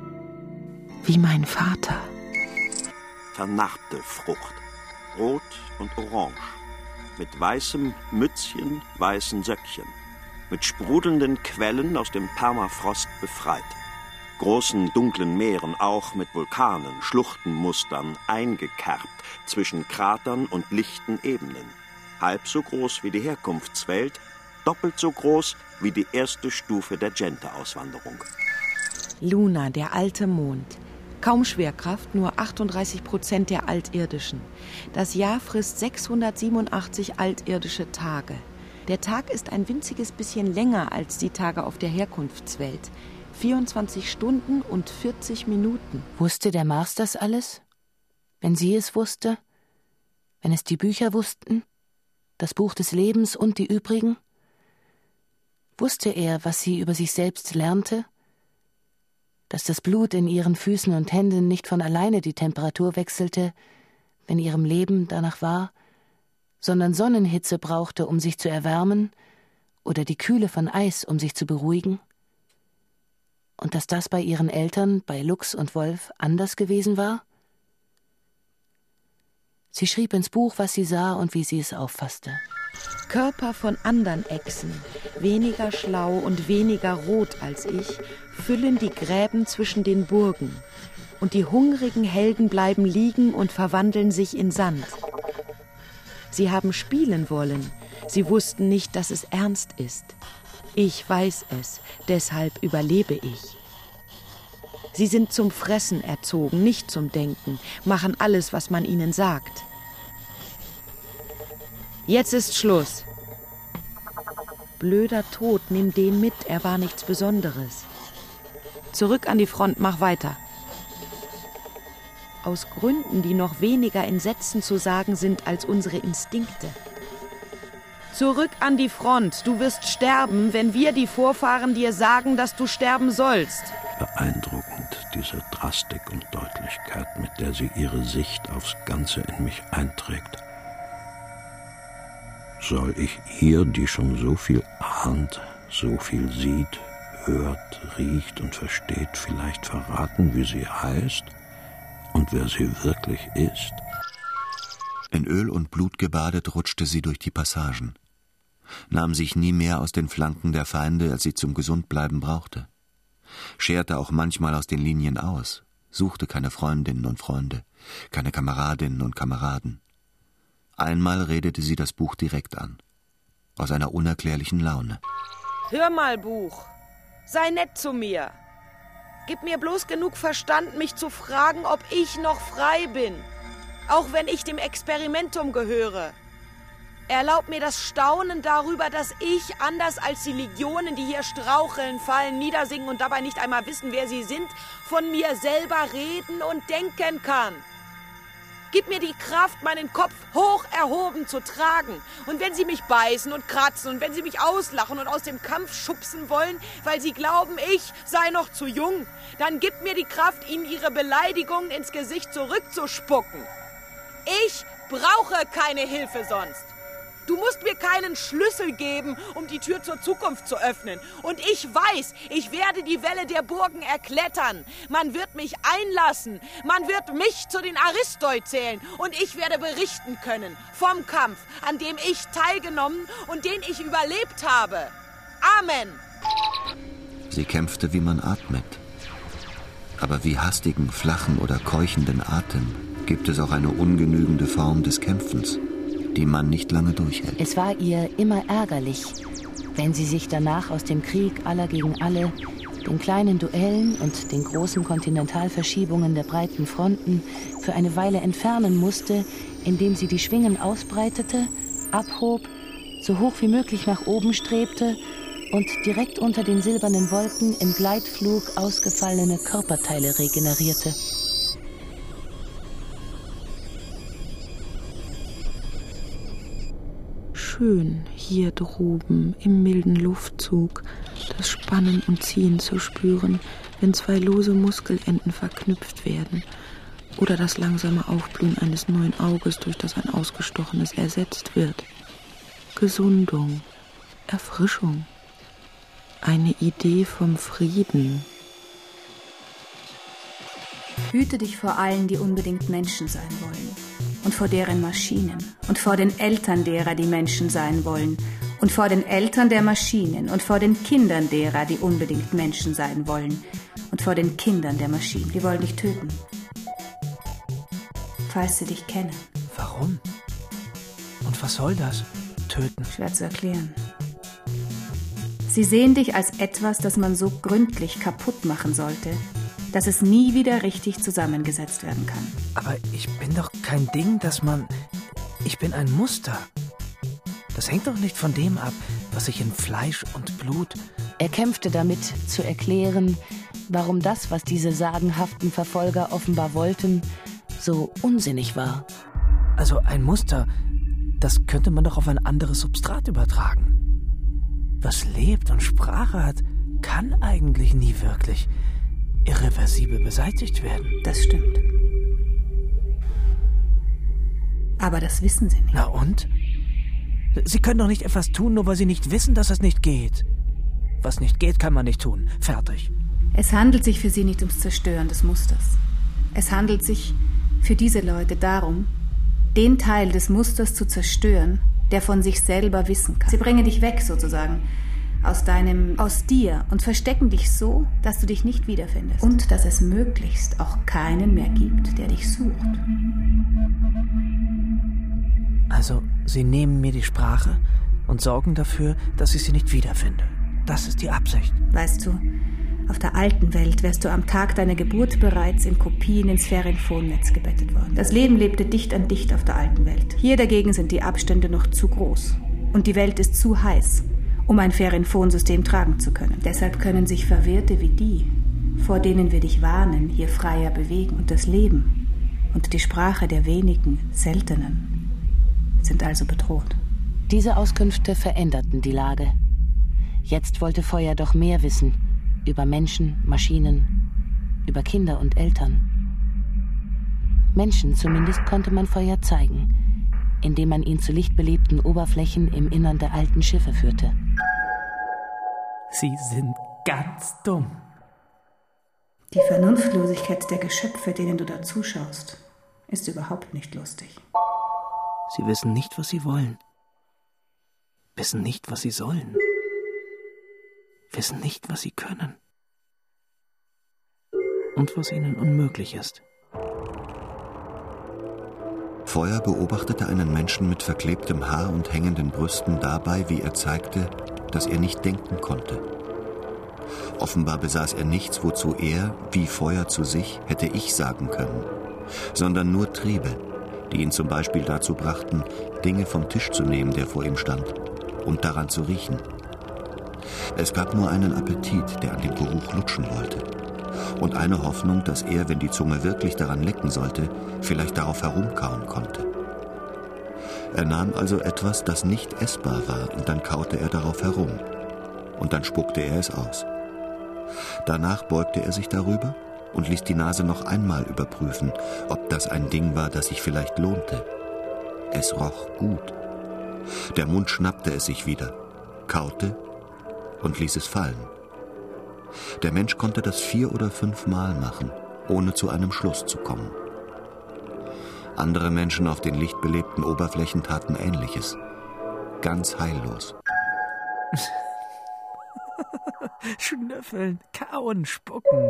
Speaker 8: wie mein Vater.
Speaker 10: Vernarbte Frucht, rot und orange, mit weißem Mützchen, weißen Söckchen, mit sprudelnden Quellen aus dem Permafrost befreit. Großen, dunklen Meeren auch mit Vulkanen, Schluchtenmustern eingekerbt zwischen Kratern und lichten Ebenen. Halb so groß wie die Herkunftswelt, doppelt so groß wie die erste Stufe der Gente-Auswanderung.
Speaker 9: Luna, der alte Mond. Kaum Schwerkraft, nur achtunddreißig Prozent der Altirdischen. Das Jahr frisst sechshundertsiebenundachtzig altirdische Tage. Der Tag ist ein winziges bisschen länger als die Tage auf der Herkunftswelt. vierundzwanzig Stunden und vierzig Minuten.
Speaker 3: Wusste der Mars das alles? Wenn sie es wusste? Wenn es die Bücher wussten? Das Buch des Lebens und die übrigen? Wusste er, was sie über sich selbst lernte? Dass das Blut in ihren Füßen und Händen nicht von alleine die Temperatur wechselte, wenn ihrem Leben danach war, sondern Sonnenhitze brauchte, um sich zu erwärmen, oder die Kühle von Eis, um sich zu beruhigen? Und dass das bei ihren Eltern, bei Luchs und Wolf, anders gewesen war? Sie schrieb ins Buch, was sie sah und wie sie es auffasste.
Speaker 9: Körper von anderen Echsen, weniger schlau und weniger rot als ich, füllen die Gräben zwischen den Burgen. Und die hungrigen Helden bleiben liegen und verwandeln sich in Sand. Sie haben spielen wollen. Sie wussten nicht, dass es ernst ist. Ich weiß es, deshalb überlebe ich. Sie sind zum Fressen erzogen, nicht zum Denken, machen alles, was man ihnen sagt. Jetzt ist Schluss. Blöder Tod, nimm den mit, er war nichts Besonderes. Zurück an die Front, mach weiter. Aus Gründen, die noch weniger in Sätzen zu sagen sind als unsere Instinkte. Zurück an die Front, du wirst sterben, wenn wir, die Vorfahren, dir sagen, dass du sterben sollst.
Speaker 10: Beeindruckend, diese Drastik und Deutlichkeit, mit der sie ihre Sicht aufs Ganze in mich einträgt. Soll ich ihr, die schon so viel ahnt, so viel sieht, hört, riecht und versteht, vielleicht verraten, wie sie heißt und wer sie wirklich ist?
Speaker 4: In Öl und Blut gebadet rutschte sie durch die Passagen, nahm sich nie mehr aus den Flanken der Feinde, als sie zum Gesundbleiben brauchte, scherte auch manchmal aus den Linien aus, suchte keine Freundinnen und Freunde, keine Kameradinnen und Kameraden. Einmal redete sie das Buch direkt an, aus einer unerklärlichen Laune.
Speaker 9: Hör mal, Buch, sei nett zu mir. Gib mir bloß genug Verstand, mich zu fragen, ob ich noch frei bin, auch wenn ich dem Experimentum gehöre. Erlaub mir das Staunen darüber, dass ich, anders als die Legionen, die hier straucheln, fallen, niedersingen und dabei nicht einmal wissen, wer sie sind, von mir selber reden und denken kann. Gib mir die Kraft, meinen Kopf hoch erhoben zu tragen. Und wenn sie mich beißen und kratzen und wenn sie mich auslachen und aus dem Kampf schubsen wollen, weil sie glauben, ich sei noch zu jung, dann gib mir die Kraft, ihnen ihre Beleidigungen ins Gesicht zurückzuspucken. Ich brauche keine Hilfe sonst. Du musst mir keinen Schlüssel geben, um die Tür zur Zukunft zu öffnen. Und ich weiß, ich werde die Wälle der Burgen erklettern. Man wird mich einlassen. Man wird mich zu den Aristoi zählen. Und ich werde berichten können vom Kampf, an dem ich teilgenommen und den ich überlebt habe. Amen.
Speaker 4: Sie kämpfte, wie man atmet. Aber wie hastigen, flachen oder keuchenden Atem gibt es auch eine ungenügende Form des Kämpfens, die man nicht lange durchhält.
Speaker 3: Es war ihr immer ärgerlich, wenn sie sich danach aus dem Krieg aller gegen alle, den kleinen Duellen und den großen Kontinentalverschiebungen der breiten Fronten für eine Weile entfernen musste, indem sie die Schwingen ausbreitete, abhob, so hoch wie möglich nach oben strebte und direkt unter den silbernen Wolken im Gleitflug ausgefallene Körperteile regenerierte.
Speaker 8: Schön, hier droben im milden Luftzug das Spannen und Ziehen zu spüren, wenn zwei lose Muskelenden verknüpft werden oder das langsame Aufblühen eines neuen Auges, durch das ein ausgestochenes ersetzt wird. Gesundung, Erfrischung, eine Idee vom Frieden.
Speaker 5: Hüte dich vor allen, die unbedingt Menschen sein wollen. Und vor deren Maschinen. Und vor den Eltern derer, die Menschen sein wollen. Und vor den Eltern der Maschinen. Und vor den Kindern derer, die unbedingt Menschen sein wollen. Und vor den Kindern der Maschinen. Die wollen dich töten. Falls sie dich kennen.
Speaker 6: Warum? Und was soll das? Töten?
Speaker 5: Schwer zu erklären. Sie sehen dich als etwas, das man so gründlich kaputt machen sollte, dass es nie wieder richtig zusammengesetzt werden kann.
Speaker 6: Aber ich bin doch kein Ding, das man... Ich bin ein Muster. Das hängt doch nicht von dem ab, was ich in Fleisch und Blut...
Speaker 3: Er kämpfte damit, zu erklären, warum das, was diese sagenhaften Verfolger offenbar wollten, so unsinnig war.
Speaker 6: Also ein Muster, das könnte man doch auf ein anderes Substrat übertragen. Was lebt und Sprache hat, kann eigentlich nie wirklich irreversibel beseitigt werden.
Speaker 5: Das stimmt. Aber das wissen Sie nicht.
Speaker 6: Na und? Sie können doch nicht etwas tun, nur weil Sie nicht wissen, dass es nicht geht. Was nicht geht, kann man nicht tun. Fertig.
Speaker 5: Es handelt sich für Sie nicht ums Zerstören des Musters. Es handelt sich für diese Leute darum, den Teil des Musters zu zerstören, der von sich selber wissen kann. Sie bringen dich weg, sozusagen, aus deinem, aus dir und verstecken dich so, dass du dich nicht wiederfindest. Und dass es möglichst auch keinen mehr gibt, der dich sucht.
Speaker 6: Also, Sie nehmen mir die Sprache und sorgen dafür, dass ich sie nicht wiederfinde. Das ist die Absicht.
Speaker 5: Weißt du, auf der alten Welt wärst du am Tag deiner Geburt bereits in Kopien ins Ferienfonnetz gebettet worden. Das Leben lebte dicht an dicht auf der alten Welt. Hier dagegen sind die Abstände noch zu groß. Und die Welt ist zu heiß, um ein Ferienfonsystem tragen zu können. Deshalb können sich Verwirrte wie die, vor denen wir dich warnen, hier freier bewegen. Und das Leben und die Sprache der wenigen, seltenen, sind also bedroht.
Speaker 3: Diese Auskünfte veränderten die Lage. Jetzt wollte Feuer doch mehr wissen über Menschen, Maschinen, über Kinder und Eltern. Menschen zumindest konnte man Feuer zeigen, indem man ihn zu lichtbelebten Oberflächen im Innern der alten Schiffe führte.
Speaker 6: Sie sind ganz dumm.
Speaker 5: Die Vernunftlosigkeit der Geschöpfe, denen du da zuschaust, ist überhaupt nicht lustig.
Speaker 6: Sie wissen nicht, was sie wollen. Wissen nicht, was sie sollen. Wissen nicht, was sie können. Und was ihnen unmöglich ist.
Speaker 4: Feuer beobachtete einen Menschen mit verklebtem Haar und hängenden Brüsten dabei, wie er zeigte, dass er nicht denken konnte. Offenbar besaß er nichts, wozu er, wie Feuer zu sich, hätte ich sagen können, sondern nur Triebe, die ihn zum Beispiel dazu brachten, Dinge vom Tisch zu nehmen, der vor ihm stand, und daran zu riechen. Es gab nur einen Appetit, der an dem Geruch lutschen wollte, und eine Hoffnung, dass er, wenn die Zunge wirklich daran lecken sollte, vielleicht darauf herumkauen konnte. Er nahm also etwas, das nicht essbar war, und dann kaute er darauf herum, und dann spuckte er es aus. Danach beugte er sich darüber und ließ die Nase noch einmal überprüfen, ob das ein Ding war, das sich vielleicht lohnte. Es roch gut. Der Mund schnappte es sich wieder, kaute und ließ es fallen. Der Mensch konnte das vier oder fünfmal machen, ohne zu einem Schluss zu kommen. Andere Menschen auf den lichtbelebten Oberflächen taten Ähnliches. Ganz heillos.
Speaker 6: Schnüffeln, kauen, spucken.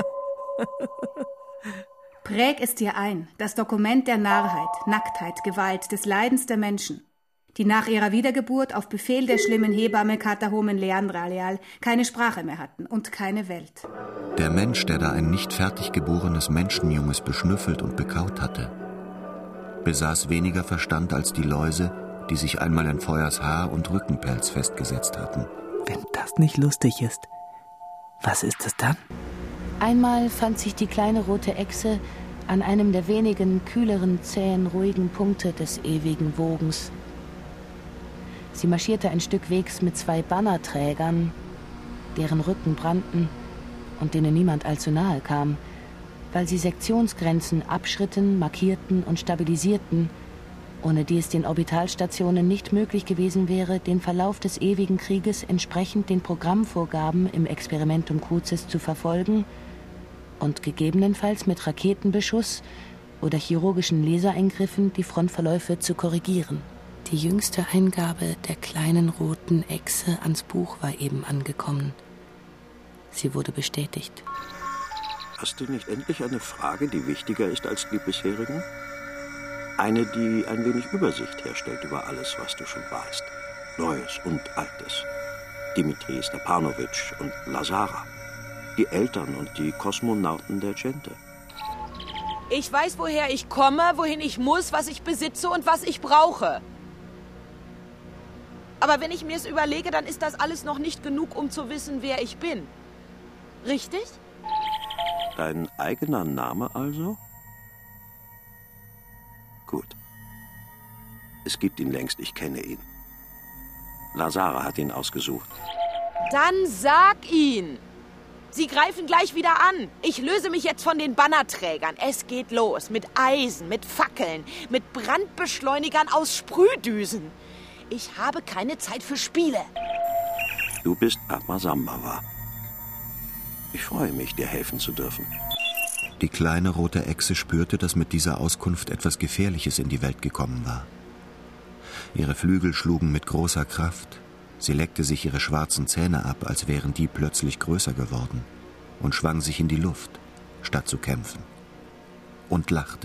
Speaker 5: Präg es dir ein, das Dokument der Narrheit, Nacktheit, Gewalt, des Leidens der Menschen, die nach ihrer Wiedergeburt auf Befehl der schlimmen Hebamme Katahomen Leandraleal keine Sprache mehr hatten und keine Welt.
Speaker 4: Der Mensch, der da ein nicht fertig geborenes Menschenjunges beschnüffelt und bekaut hatte, besaß weniger Verstand als die Läuse, die sich einmal in Feuers Haar und Rückenpelz festgesetzt hatten.
Speaker 6: Wenn das nicht lustig ist, was ist es dann?
Speaker 3: Einmal fand sich die kleine rote Echse an einem der wenigen kühleren, zähen, ruhigen Punkte des ewigen Wogens. Sie marschierte ein Stück Wegs mit zwei Bannerträgern, deren Rücken brannten und denen niemand allzu nahe kam, weil sie Sektionsgrenzen abschritten, markierten und stabilisierten, ohne die es den Orbitalstationen nicht möglich gewesen wäre, den Verlauf des ewigen Krieges entsprechend den Programmvorgaben im Experimentum Crucis zu verfolgen und gegebenenfalls mit Raketenbeschuss oder chirurgischen Lasereingriffen die Frontverläufe zu korrigieren. Die jüngste Eingabe der kleinen roten Echse ans Buch war eben angekommen. Sie wurde bestätigt.
Speaker 10: Hast du nicht endlich eine Frage, die wichtiger ist als die bisherigen? Eine, die ein wenig Übersicht herstellt über alles, was du schon weißt. Neues und Altes. Dimitri Stepanowitsch und Lazara. Die Eltern und die Kosmonauten der Gente.
Speaker 9: Ich weiß, woher ich komme, wohin ich muss, was ich besitze und was ich brauche. Aber wenn ich mir es überlege, dann ist das alles noch nicht genug, um zu wissen, wer ich bin. Richtig?
Speaker 10: Dein eigener Name also? Gut. Es gibt ihn längst, ich kenne ihn. Lazara hat ihn ausgesucht.
Speaker 9: Dann sag ihn! Sie greifen gleich wieder an. Ich löse mich jetzt von den Bannerträgern. Es geht los. Mit Eisen, mit Fackeln, mit Brandbeschleunigern aus Sprühdüsen. Ich habe keine Zeit für Spiele.
Speaker 10: Du bist Padma Sambhava. Ich freue mich, dir helfen zu dürfen.
Speaker 4: Die kleine rote Echse spürte, dass mit dieser Auskunft etwas Gefährliches in die Welt gekommen war. Ihre Flügel schlugen mit großer Kraft. Sie leckte sich ihre schwarzen Zähne ab, als wären die plötzlich größer geworden, und schwang sich in die Luft, statt zu kämpfen. Und lachte.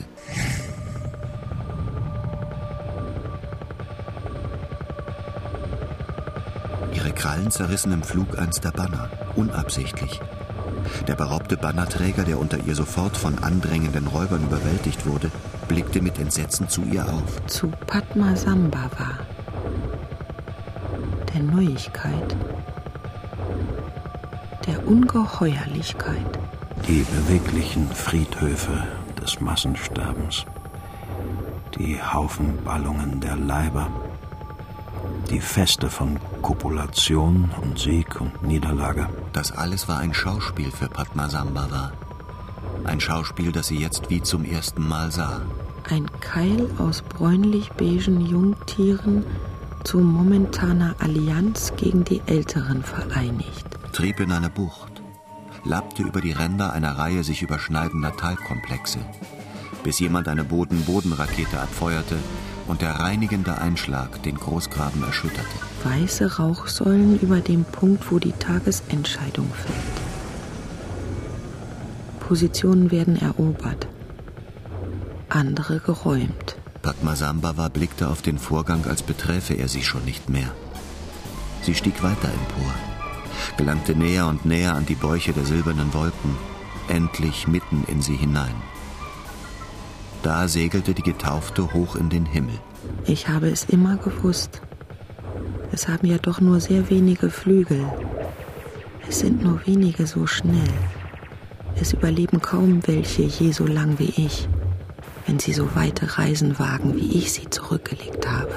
Speaker 4: Ihre Krallen zerrissen im Flug eins der Banner, unabsichtlich. Der beraubte Bannerträger, der unter ihr sofort von andrängenden Räubern überwältigt wurde, blickte mit Entsetzen zu ihr auf.
Speaker 8: Zu Padmasambhava, der Neuigkeit, der Ungeheuerlichkeit.
Speaker 10: Die beweglichen Friedhöfe des Massensterbens, die Haufenballungen der Leiber, die Feste von Kopulation und Sieg und Niederlage.
Speaker 4: Das alles war ein Schauspiel für Padmasambhava. Ein Schauspiel, das sie jetzt wie zum ersten Mal sah.
Speaker 8: Ein Keil aus bräunlich-beigen Jungtieren zu momentaner Allianz gegen die Älteren vereinigt.
Speaker 4: Trieb in eine Bucht, lappte über die Ränder einer Reihe sich überschneidender Talkomplexe, bis jemand eine Boden-Boden-Rakete abfeuerte und der reinigende Einschlag den Großgraben erschütterte.
Speaker 8: Weiße Rauchsäulen über dem Punkt, wo die Tagesentscheidung fällt. Positionen werden erobert, andere geräumt.
Speaker 4: Padmasambhava blickte auf den Vorgang, als beträfe er sie schon nicht mehr. Sie stieg weiter empor, gelangte näher und näher an die Bäuche der silbernen Wolken, endlich mitten in sie hinein. Da segelte die Getaufte hoch in den Himmel.
Speaker 8: Ich habe es immer gewusst. Es haben ja doch nur sehr wenige Flügel. Es sind nur wenige so schnell. Es überleben kaum welche je so lang wie ich, wenn sie so weite Reisen wagen, wie ich sie zurückgelegt habe.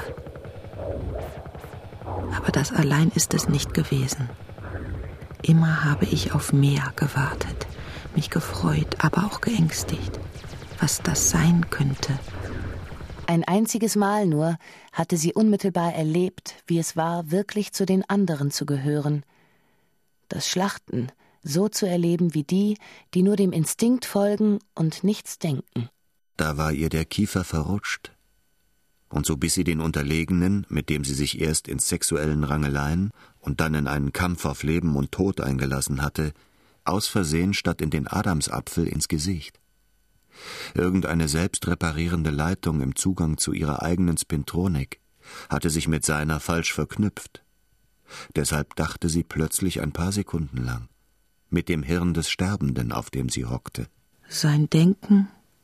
Speaker 8: Aber das allein ist es nicht gewesen. Immer habe ich auf mehr gewartet, mich gefreut, aber auch geängstigt, was das sein könnte.
Speaker 3: Ein einziges Mal nur hatte sie unmittelbar erlebt, wie es war, wirklich zu den anderen zu gehören. Das Schlachten so zu erleben wie die, die nur dem Instinkt folgen und nichts denken.
Speaker 4: Da war ihr der Kiefer verrutscht. Und so biss sie den Unterlegenen, mit dem sie sich erst in sexuellen Rangeleien und dann in einen Kampf auf Leben und Tod eingelassen hatte, aus Versehen statt in den Adamsapfel ins Gesicht. Irgendeine selbstreparierende Leitung im Zugang zu ihrer eigenen Spintronik hatte sich mit seiner falsch verknüpft. Deshalb dachte sie plötzlich ein paar Sekunden lang, mit dem Hirn des Sterbenden, auf dem sie hockte.
Speaker 8: Sein Denken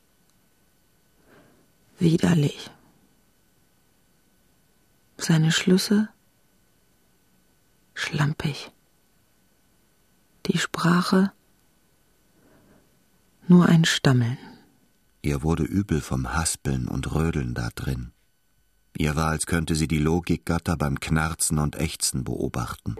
Speaker 8: widerlich. Seine Schlüsse schlampig. Die Sprache nur ein Stammeln.
Speaker 4: Ihr wurde übel vom Haspeln und Rödeln da drin. Ihr war, als könnte sie die Logikgatter beim Knarzen und Ächzen beobachten.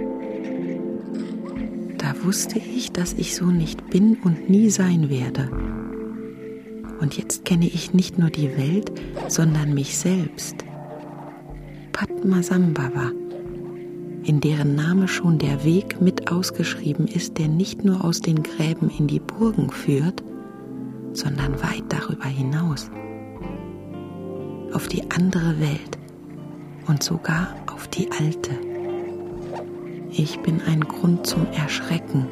Speaker 8: Da wusste ich, dass ich so nicht bin und nie sein werde. Und jetzt kenne ich nicht nur die Welt, sondern mich selbst. Padmasambhava, in deren Name schon der Weg mit ausgeschrieben ist, der nicht nur aus den Gräben in die Burgen führt, sondern weit darüber hinaus. Auf die andere Welt und sogar auf die alte. Ich bin ein Grund zum Erschrecken,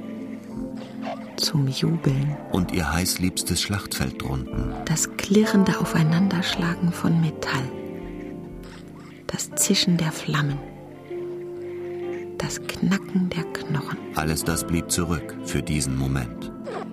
Speaker 8: zum Jubeln.
Speaker 4: Und ihr heißliebstes Schlachtfeld drunten.
Speaker 8: Das klirrende Aufeinanderschlagen von Metall. Das Zischen der Flammen. Das Knacken der Knochen.
Speaker 4: Alles das blieb zurück für diesen Moment.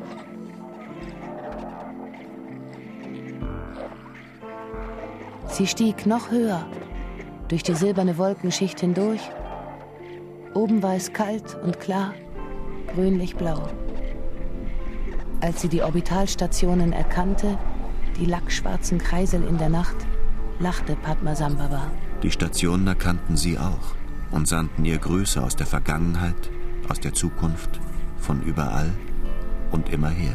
Speaker 3: Sie stieg noch höher, durch die silberne Wolkenschicht hindurch. Oben war es kalt und klar, grünlich-blau. Als sie die Orbitalstationen erkannte, die lackschwarzen Kreisel in der Nacht, lachte Padmasambhava.
Speaker 4: Die Stationen erkannten sie auch und sandten ihr Grüße aus der Vergangenheit, aus der Zukunft, von überall und immer her.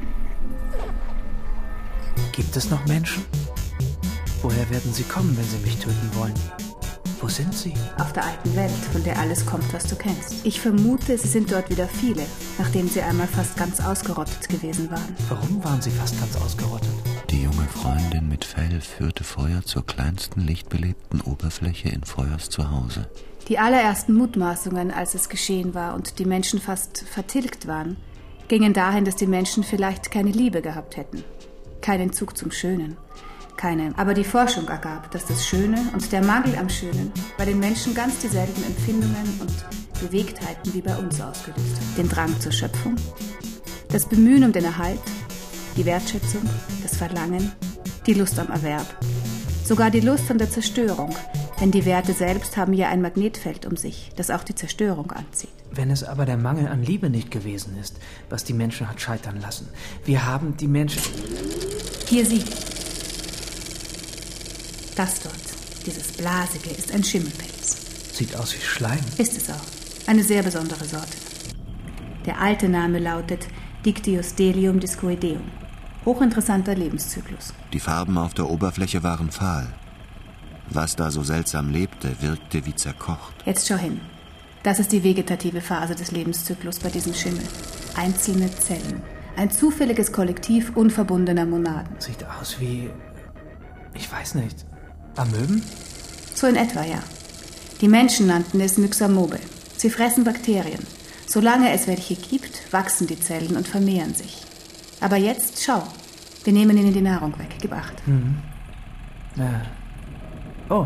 Speaker 6: Gibt es noch Menschen? Woher werden sie kommen, wenn sie mich töten wollen? Wo sind sie?
Speaker 5: Auf der alten Welt, von der alles kommt, was du kennst. Ich vermute, es sind dort wieder viele, nachdem sie einmal fast ganz ausgerottet gewesen waren.
Speaker 6: Warum waren sie fast ganz ausgerottet?
Speaker 4: Die junge Freundin mit Fell führte Feuer zur kleinsten lichtbelebten Oberfläche in Feuers Zuhause.
Speaker 5: Die allerersten Mutmaßungen, als es geschehen war und die Menschen fast vertilgt waren, gingen dahin, dass die Menschen vielleicht keine Liebe gehabt hätten, keinen Zug zum Schönen. Keine. Aber die Forschung ergab, dass das Schöne und der Mangel am Schönen bei den Menschen ganz dieselben Empfindungen und Bewegtheiten wie bei uns ausgelöst hat. Den Drang zur Schöpfung, das Bemühen um den Erhalt, die Wertschätzung, das Verlangen, die Lust am Erwerb, sogar die Lust an der Zerstörung. Denn die Werte selbst haben ja ein Magnetfeld um sich, das auch die Zerstörung anzieht.
Speaker 6: Wenn es aber der Mangel an Liebe nicht gewesen ist, was die Menschen hat scheitern lassen. Wir haben die Menschen...
Speaker 5: Hier sieh. Das dort, dieses Blasige, ist ein Schimmelpilz.
Speaker 6: Sieht aus wie Schleim.
Speaker 5: Ist es auch. Eine sehr besondere Sorte. Der alte Name lautet Dictyostelium discoideum. Hochinteressanter Lebenszyklus.
Speaker 4: Die Farben auf der Oberfläche waren fahl. Was da so seltsam lebte, wirkte wie zerkocht.
Speaker 5: Jetzt schau hin. Das ist die vegetative Phase des Lebenszyklus bei diesem Schimmel. Einzelne Zellen. Ein zufälliges Kollektiv unverbundener Monaden.
Speaker 6: Sieht aus wie... ich weiß nicht. Amöben?
Speaker 5: So in etwa, ja. Die Menschen nannten es Myxamobe. Sie fressen Bakterien. Solange es welche gibt, wachsen die Zellen und vermehren sich. Aber jetzt, schau. Wir nehmen ihnen die Nahrung weg. Gib acht.
Speaker 6: Mhm. Ja. Oh.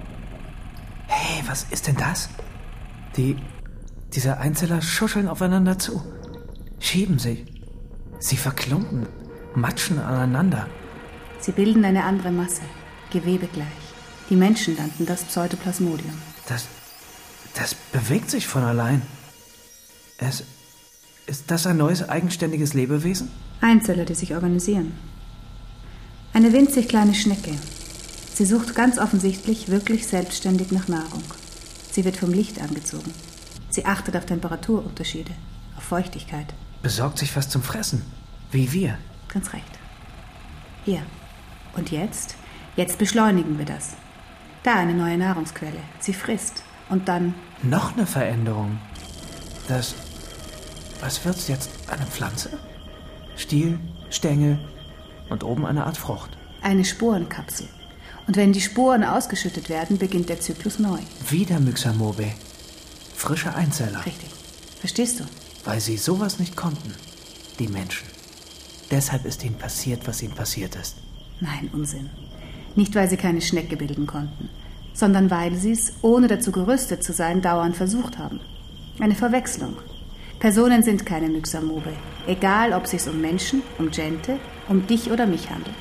Speaker 6: Hey, was ist denn das? Die... diese Einzeller schuscheln aufeinander zu. Schieben sich. Sie verklumpen. Matschen aneinander.
Speaker 5: Sie bilden eine andere Masse. Gewebe gleich. Die Menschen nannten das Pseudoplasmodium.
Speaker 6: Das... das bewegt sich von allein. Es... ist das ein neues, eigenständiges Lebewesen?
Speaker 5: Einzeller, die sich organisieren. Eine winzig kleine Schnecke. Sie sucht ganz offensichtlich wirklich selbstständig nach Nahrung. Sie wird vom Licht angezogen. Sie achtet auf Temperaturunterschiede, auf Feuchtigkeit.
Speaker 6: Besorgt sich was zum Fressen, wie wir.
Speaker 5: Ganz recht. Hier. Und jetzt? Jetzt beschleunigen wir das. Da eine neue Nahrungsquelle. Sie frisst. Und dann...
Speaker 6: Noch eine Veränderung. Das... was wird's jetzt? Eine Pflanze? Stiel, Stängel und oben eine Art Frucht.
Speaker 5: Eine Sporenkapsel. Und wenn die Sporen ausgeschüttet werden, beginnt der Zyklus neu.
Speaker 6: Wieder Myxamobe. Frische Einzeller.
Speaker 5: Richtig. Verstehst du?
Speaker 6: Weil sie sowas nicht konnten. Die Menschen. Deshalb ist ihnen passiert, was ihnen passiert ist.
Speaker 5: Nein, Unsinn. Nicht, weil sie keine Schnecke bilden konnten, sondern weil sie es, ohne dazu gerüstet zu sein, dauernd versucht haben. Eine Verwechslung. Personen sind keine Myxamobe. Egal, ob es sich um Menschen, um Gente, um dich oder mich handelt.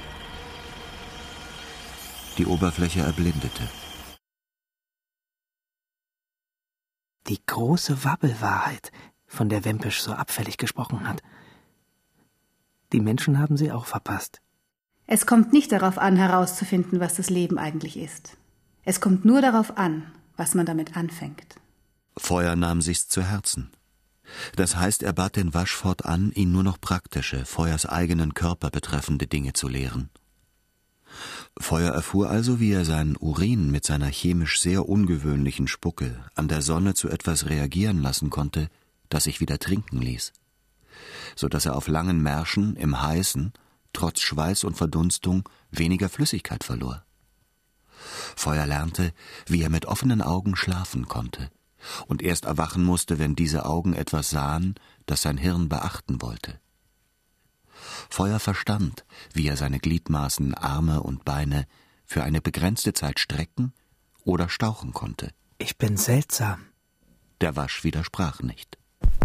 Speaker 4: Die Oberfläche erblindete.
Speaker 6: Die große Wabbelwahrheit, von der Wempisch so abfällig gesprochen hat. Die Menschen haben sie auch verpasst.
Speaker 5: Es kommt nicht darauf an, herauszufinden, was das Leben eigentlich ist. Es kommt nur darauf an, was man damit anfängt.
Speaker 4: Feuer nahm sich's zu Herzen. Das heißt, er bat den Wasch fortan, ihn nur noch praktische, Feuers eigenen Körper betreffende Dinge zu lehren. Feuer erfuhr also, wie er seinen Urin mit seiner chemisch sehr ungewöhnlichen Spucke an der Sonne zu etwas reagieren lassen konnte, das sich wieder trinken ließ, so dass er auf langen Märschen im Heißen, trotz Schweiß und Verdunstung, weniger Flüssigkeit verlor. Feuer lernte, wie er mit offenen Augen schlafen konnte und erst erwachen musste, wenn diese Augen etwas sahen, das sein Hirn beachten wollte. Feuer verstand, wie er seine Gliedmaßen, Arme und Beine für eine begrenzte Zeit strecken oder stauchen konnte.
Speaker 6: Ich bin seltsam.
Speaker 4: Der Wasch widersprach nicht.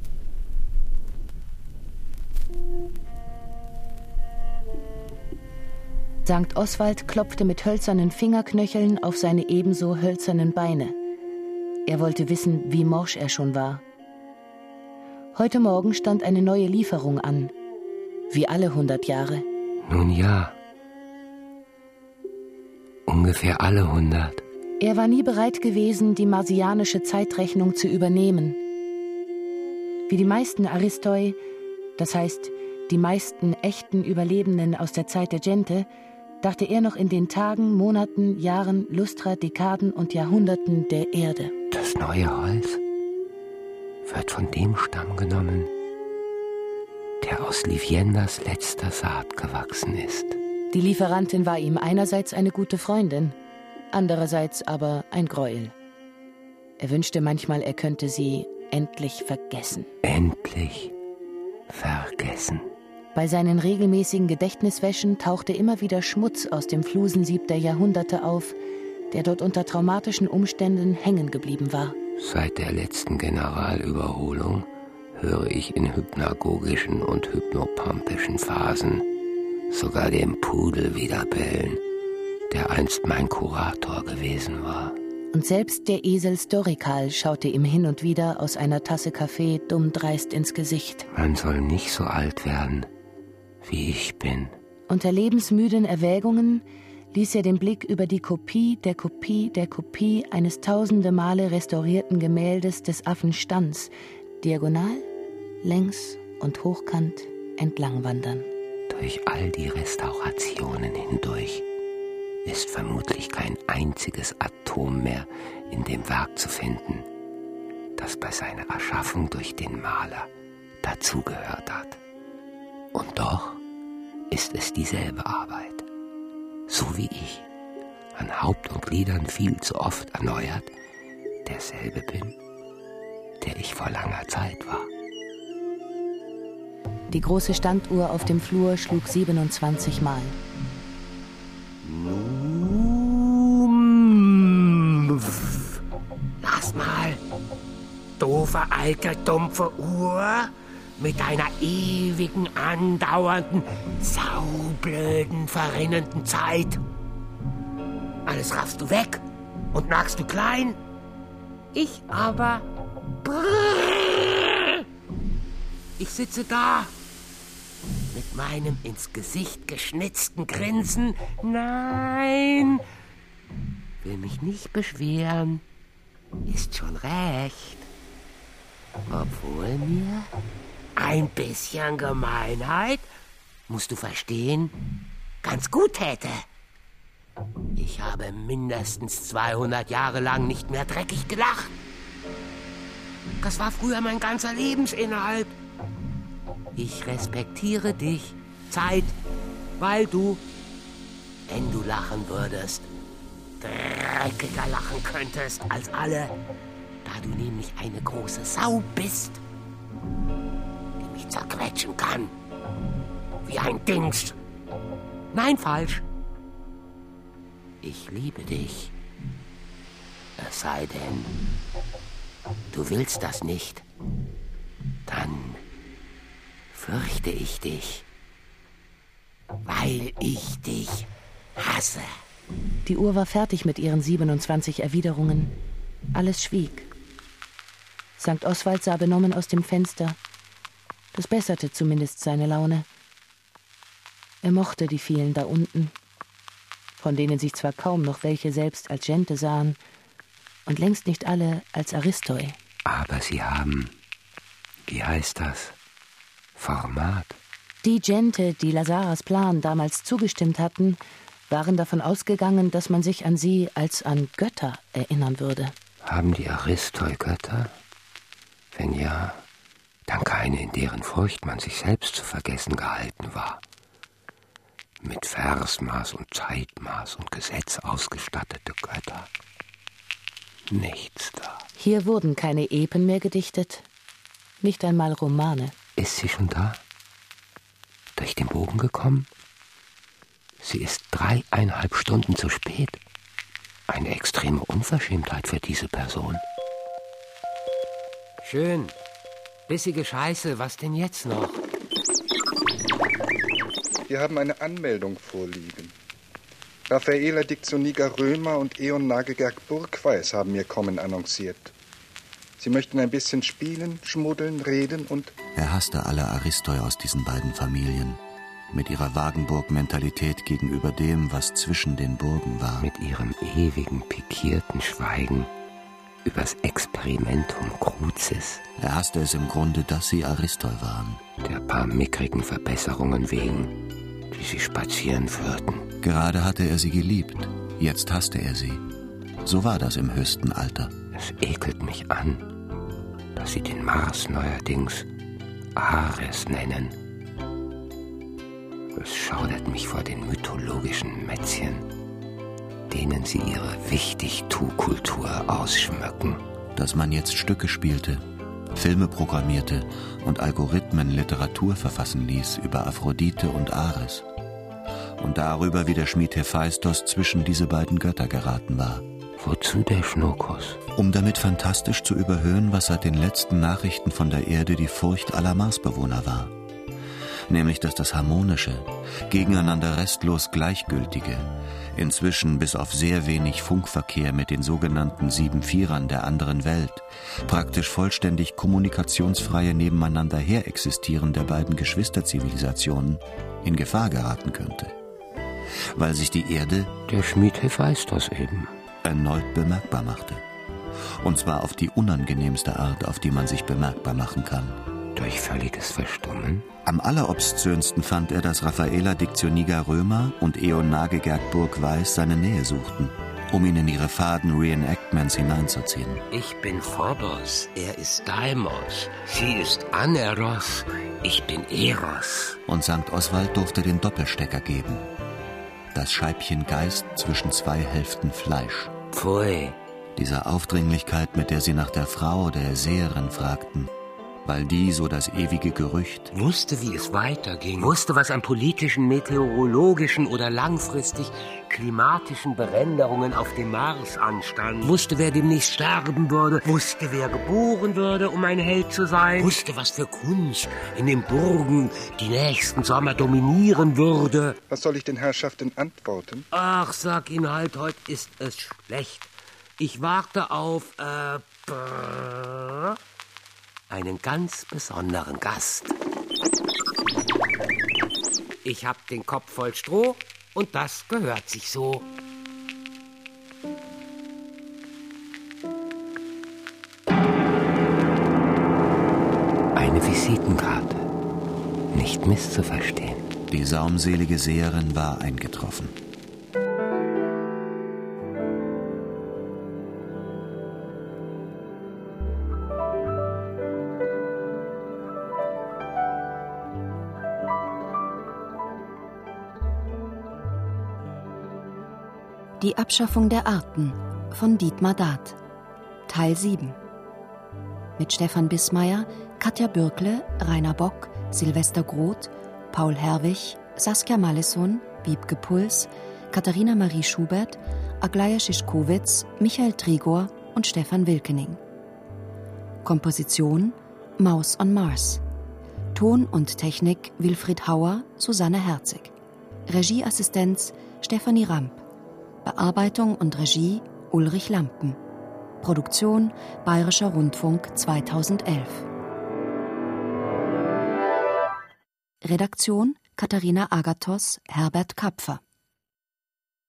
Speaker 3: Sankt Oswald klopfte mit hölzernen Fingerknöcheln auf seine ebenso hölzernen Beine. Er wollte wissen, wie morsch er schon war. Heute Morgen stand eine neue Lieferung an. Wie alle hundert Jahre.
Speaker 11: Nun ja. Ungefähr alle hundert.
Speaker 3: Er war nie bereit gewesen, die marsianische Zeitrechnung zu übernehmen. Wie die meisten Aristoi, das heißt, die meisten echten Überlebenden aus der Zeit der Gente, dachte er noch in den Tagen, Monaten, Jahren, Lustra, Dekaden und Jahrhunderten der Erde.
Speaker 11: Das neue Holz wird von dem Stamm genommen, der aus Liviendas letzter Saat gewachsen ist.
Speaker 3: Die Lieferantin war ihm einerseits eine gute Freundin, andererseits aber ein Gräuel. Er wünschte manchmal, er könnte sie endlich vergessen.
Speaker 11: Endlich vergessen.
Speaker 3: Bei seinen regelmäßigen Gedächtniswäschen tauchte immer wieder Schmutz aus dem Flusensieb der Jahrhunderte auf, der dort unter traumatischen Umständen hängen geblieben war.
Speaker 11: Seit der letzten Generalüberholung höre ich in hypnagogischen und hypnopampischen Phasen sogar den Pudel wieder bellen, der einst mein Kurator gewesen war.
Speaker 3: Und selbst der Esel Storikal schaute ihm hin und wieder aus einer Tasse Kaffee dumm dreist ins Gesicht.
Speaker 11: Man soll nicht so alt werden, wie ich bin.
Speaker 3: Unter lebensmüden Erwägungen ließ er den Blick über die Kopie der Kopie der Kopie eines tausende Male restaurierten Gemäldes des Affen Stanz diagonal, längs und hochkant entlang wandern.
Speaker 11: Durch all die Restaurationen hindurch ist vermutlich kein einziges Atom mehr in dem Werk zu finden, das bei seiner Erschaffung durch den Maler dazugehört hat. Und doch ist es dieselbe Arbeit, so wie ich, an Haupt und Gliedern viel zu oft erneuert, derselbe bin, der ich vor langer Zeit war.
Speaker 3: Die große Standuhr auf dem Flur schlug siebenundzwanzig Mal.
Speaker 11: Lass mal, doofe alte, dumpfe Uhr mit deiner ewigen, andauernden, saublöden, verrinnenden Zeit. Alles raffst du weg und magst du klein. Ich aber... Brrr, ich sitze da mit meinem ins Gesicht geschnitzten Grinsen. Nein, will mich nicht beschweren. Ist schon recht. Obwohl mir ein bisschen Gemeinheit, musst du verstehen, ganz gut täte. Ich habe mindestens zweihundert Jahre lang nicht mehr dreckig gelacht. Das war früher mein ganzer Lebensinhalt. Ich respektiere dich, Zeit, weil du, wenn du lachen würdest, dreckiger lachen könntest als alle, da du nämlich eine große Sau bist, die mich zerquetschen kann, wie ein Dings. Nein, falsch. Ich liebe dich. Es sei denn, du willst das nicht. Dann fürchte ich dich, weil ich dich hasse.
Speaker 3: Die Uhr war fertig mit ihren siebenundzwanzig Erwiderungen. Alles schwieg. Sankt Oswald sah benommen aus dem Fenster. Das besserte zumindest seine Laune. Er mochte die vielen da unten, von denen sich zwar kaum noch welche selbst als Gente sahen und längst nicht alle als Aristoi.
Speaker 11: Aber sie haben, wie heißt das, Format.
Speaker 3: Die Gente, die Lazaras Plan damals zugestimmt hatten, waren davon ausgegangen, dass man sich an sie als an Götter erinnern würde.
Speaker 11: Haben die Aristoi Götter? Wenn ja, dann keine, in deren Furcht man sich selbst zu vergessen gehalten war. Mit Versmaß und Zeitmaß und Gesetz ausgestattete Götter. Nichts da.
Speaker 3: Hier wurden keine Epen mehr gedichtet, nicht einmal Romane.
Speaker 11: Ist sie schon da? Durch den Bogen gekommen? Sie ist dreieinhalb Stunden zu spät. Eine extreme Unverschämtheit für diese Person. Schön. Bissige Scheiße, was denn jetzt noch?
Speaker 12: Wir haben eine Anmeldung vorliegen. Raffaela Dixoniga Römer und Eon Nagegerg Burgweiß haben ihr Kommen annonciert. Sie möchten ein bisschen spielen, schmuddeln, reden und...
Speaker 4: Er hasste alle Aristoi aus diesen beiden Familien. Mit ihrer Wagenburg-Mentalität gegenüber dem, was zwischen den Burgen war.
Speaker 11: Mit ihrem ewigen, pikierten Schweigen übers Experimentum Crucis.
Speaker 4: Er hasste es im Grunde, dass sie Aristoi waren.
Speaker 11: Der paar mickrigen Verbesserungen wegen, die sie spazieren führten.
Speaker 4: Gerade hatte er sie geliebt, jetzt hasste er sie. So war das im höchsten Alter.
Speaker 11: Es ekelt mich an, dass sie den Mars neuerdings Ares nennen. Es schaudert mich vor den mythologischen Mätzchen, denen sie ihre Wichtigtu-Kultur ausschmücken.
Speaker 4: Dass man jetzt Stücke spielte, Filme programmierte und Algorithmen Literatur verfassen ließ über Aphrodite und Ares. Und darüber, wie der Schmied Hephaistos zwischen diese beiden Götter geraten war.
Speaker 11: Wozu der Schnurkos?
Speaker 4: Um damit fantastisch zu überhöhen, was seit den letzten Nachrichten von der Erde die Furcht aller Marsbewohner war. Nämlich, dass das harmonische, gegeneinander restlos Gleichgültige, inzwischen bis auf sehr wenig Funkverkehr mit den sogenannten Sieben Vierern der anderen Welt, praktisch vollständig kommunikationsfreie nebeneinander her existieren der beiden Geschwisterzivilisationen, in Gefahr geraten könnte. Weil sich die Erde,
Speaker 11: der Schmied Hephaistos eben,
Speaker 4: erneut bemerkbar machte. Und zwar auf die unangenehmste Art, auf die man sich bemerkbar machen kann.
Speaker 11: Durch völliges Verstummen?
Speaker 4: Am allerobszönsten fand er, dass Raffaela Dictioniga Römer und Eonage Gergburg Weiß seine Nähe suchten, um ihn in ihre faden Reenactments hineinzuziehen.
Speaker 11: Ich bin Phobos, er ist Deimos, sie ist Aneros, ich bin Eros.
Speaker 4: Und Sankt Oswald durfte den Doppelstecker geben. Das Scheibchen Geist zwischen zwei Hälften Fleisch.
Speaker 11: Pfui.
Speaker 4: Dieser Aufdringlichkeit, mit der sie nach der Frau der Seherin fragten, weil die, so das ewige Gerücht,
Speaker 11: wusste, wie es weiterging, wusste, was an politischen, meteorologischen oder langfristig klimatischen Veränderungen auf dem Mars anstand, wusste, wer demnächst sterben würde, wusste, wer geboren würde, um ein Held zu sein, wusste, was für Kunst in den Burgen die nächsten Sommer dominieren würde.
Speaker 12: Was soll ich den Herrschaften antworten?
Speaker 11: Ach, sag ihn halt, heute ist es schlecht. Ich warte auf, äh, brrr, einen ganz besonderen Gast. Ich hab den Kopf voll Stroh und das gehört sich so. Eine Visitenkarte. Nicht misszuverstehen.
Speaker 4: Die saumselige Seherin war eingetroffen.
Speaker 1: Die Abschaffung der Arten von Dietmar Dath, Teil sieben. Mit Stefan Bismayer, Katja Bürkle, Rainer Bock, Silvester Groth, Paul Herwig, Saskia Malleson, Wiebke Puls, Katharina Marie Schubert, Aglaja Schischkowitz, Michael Trigor und Stefan Wilkening. Komposition Maus on Mars. Ton und Technik Wilfried Hauer, Susanne Herzig. Regieassistenz Stefanie Ramp. Bearbeitung und Regie Ulrich Lampen. Produktion Bayerischer Rundfunk zweitausendelf. Redaktion Katharina Agathos, Herbert Kapfer.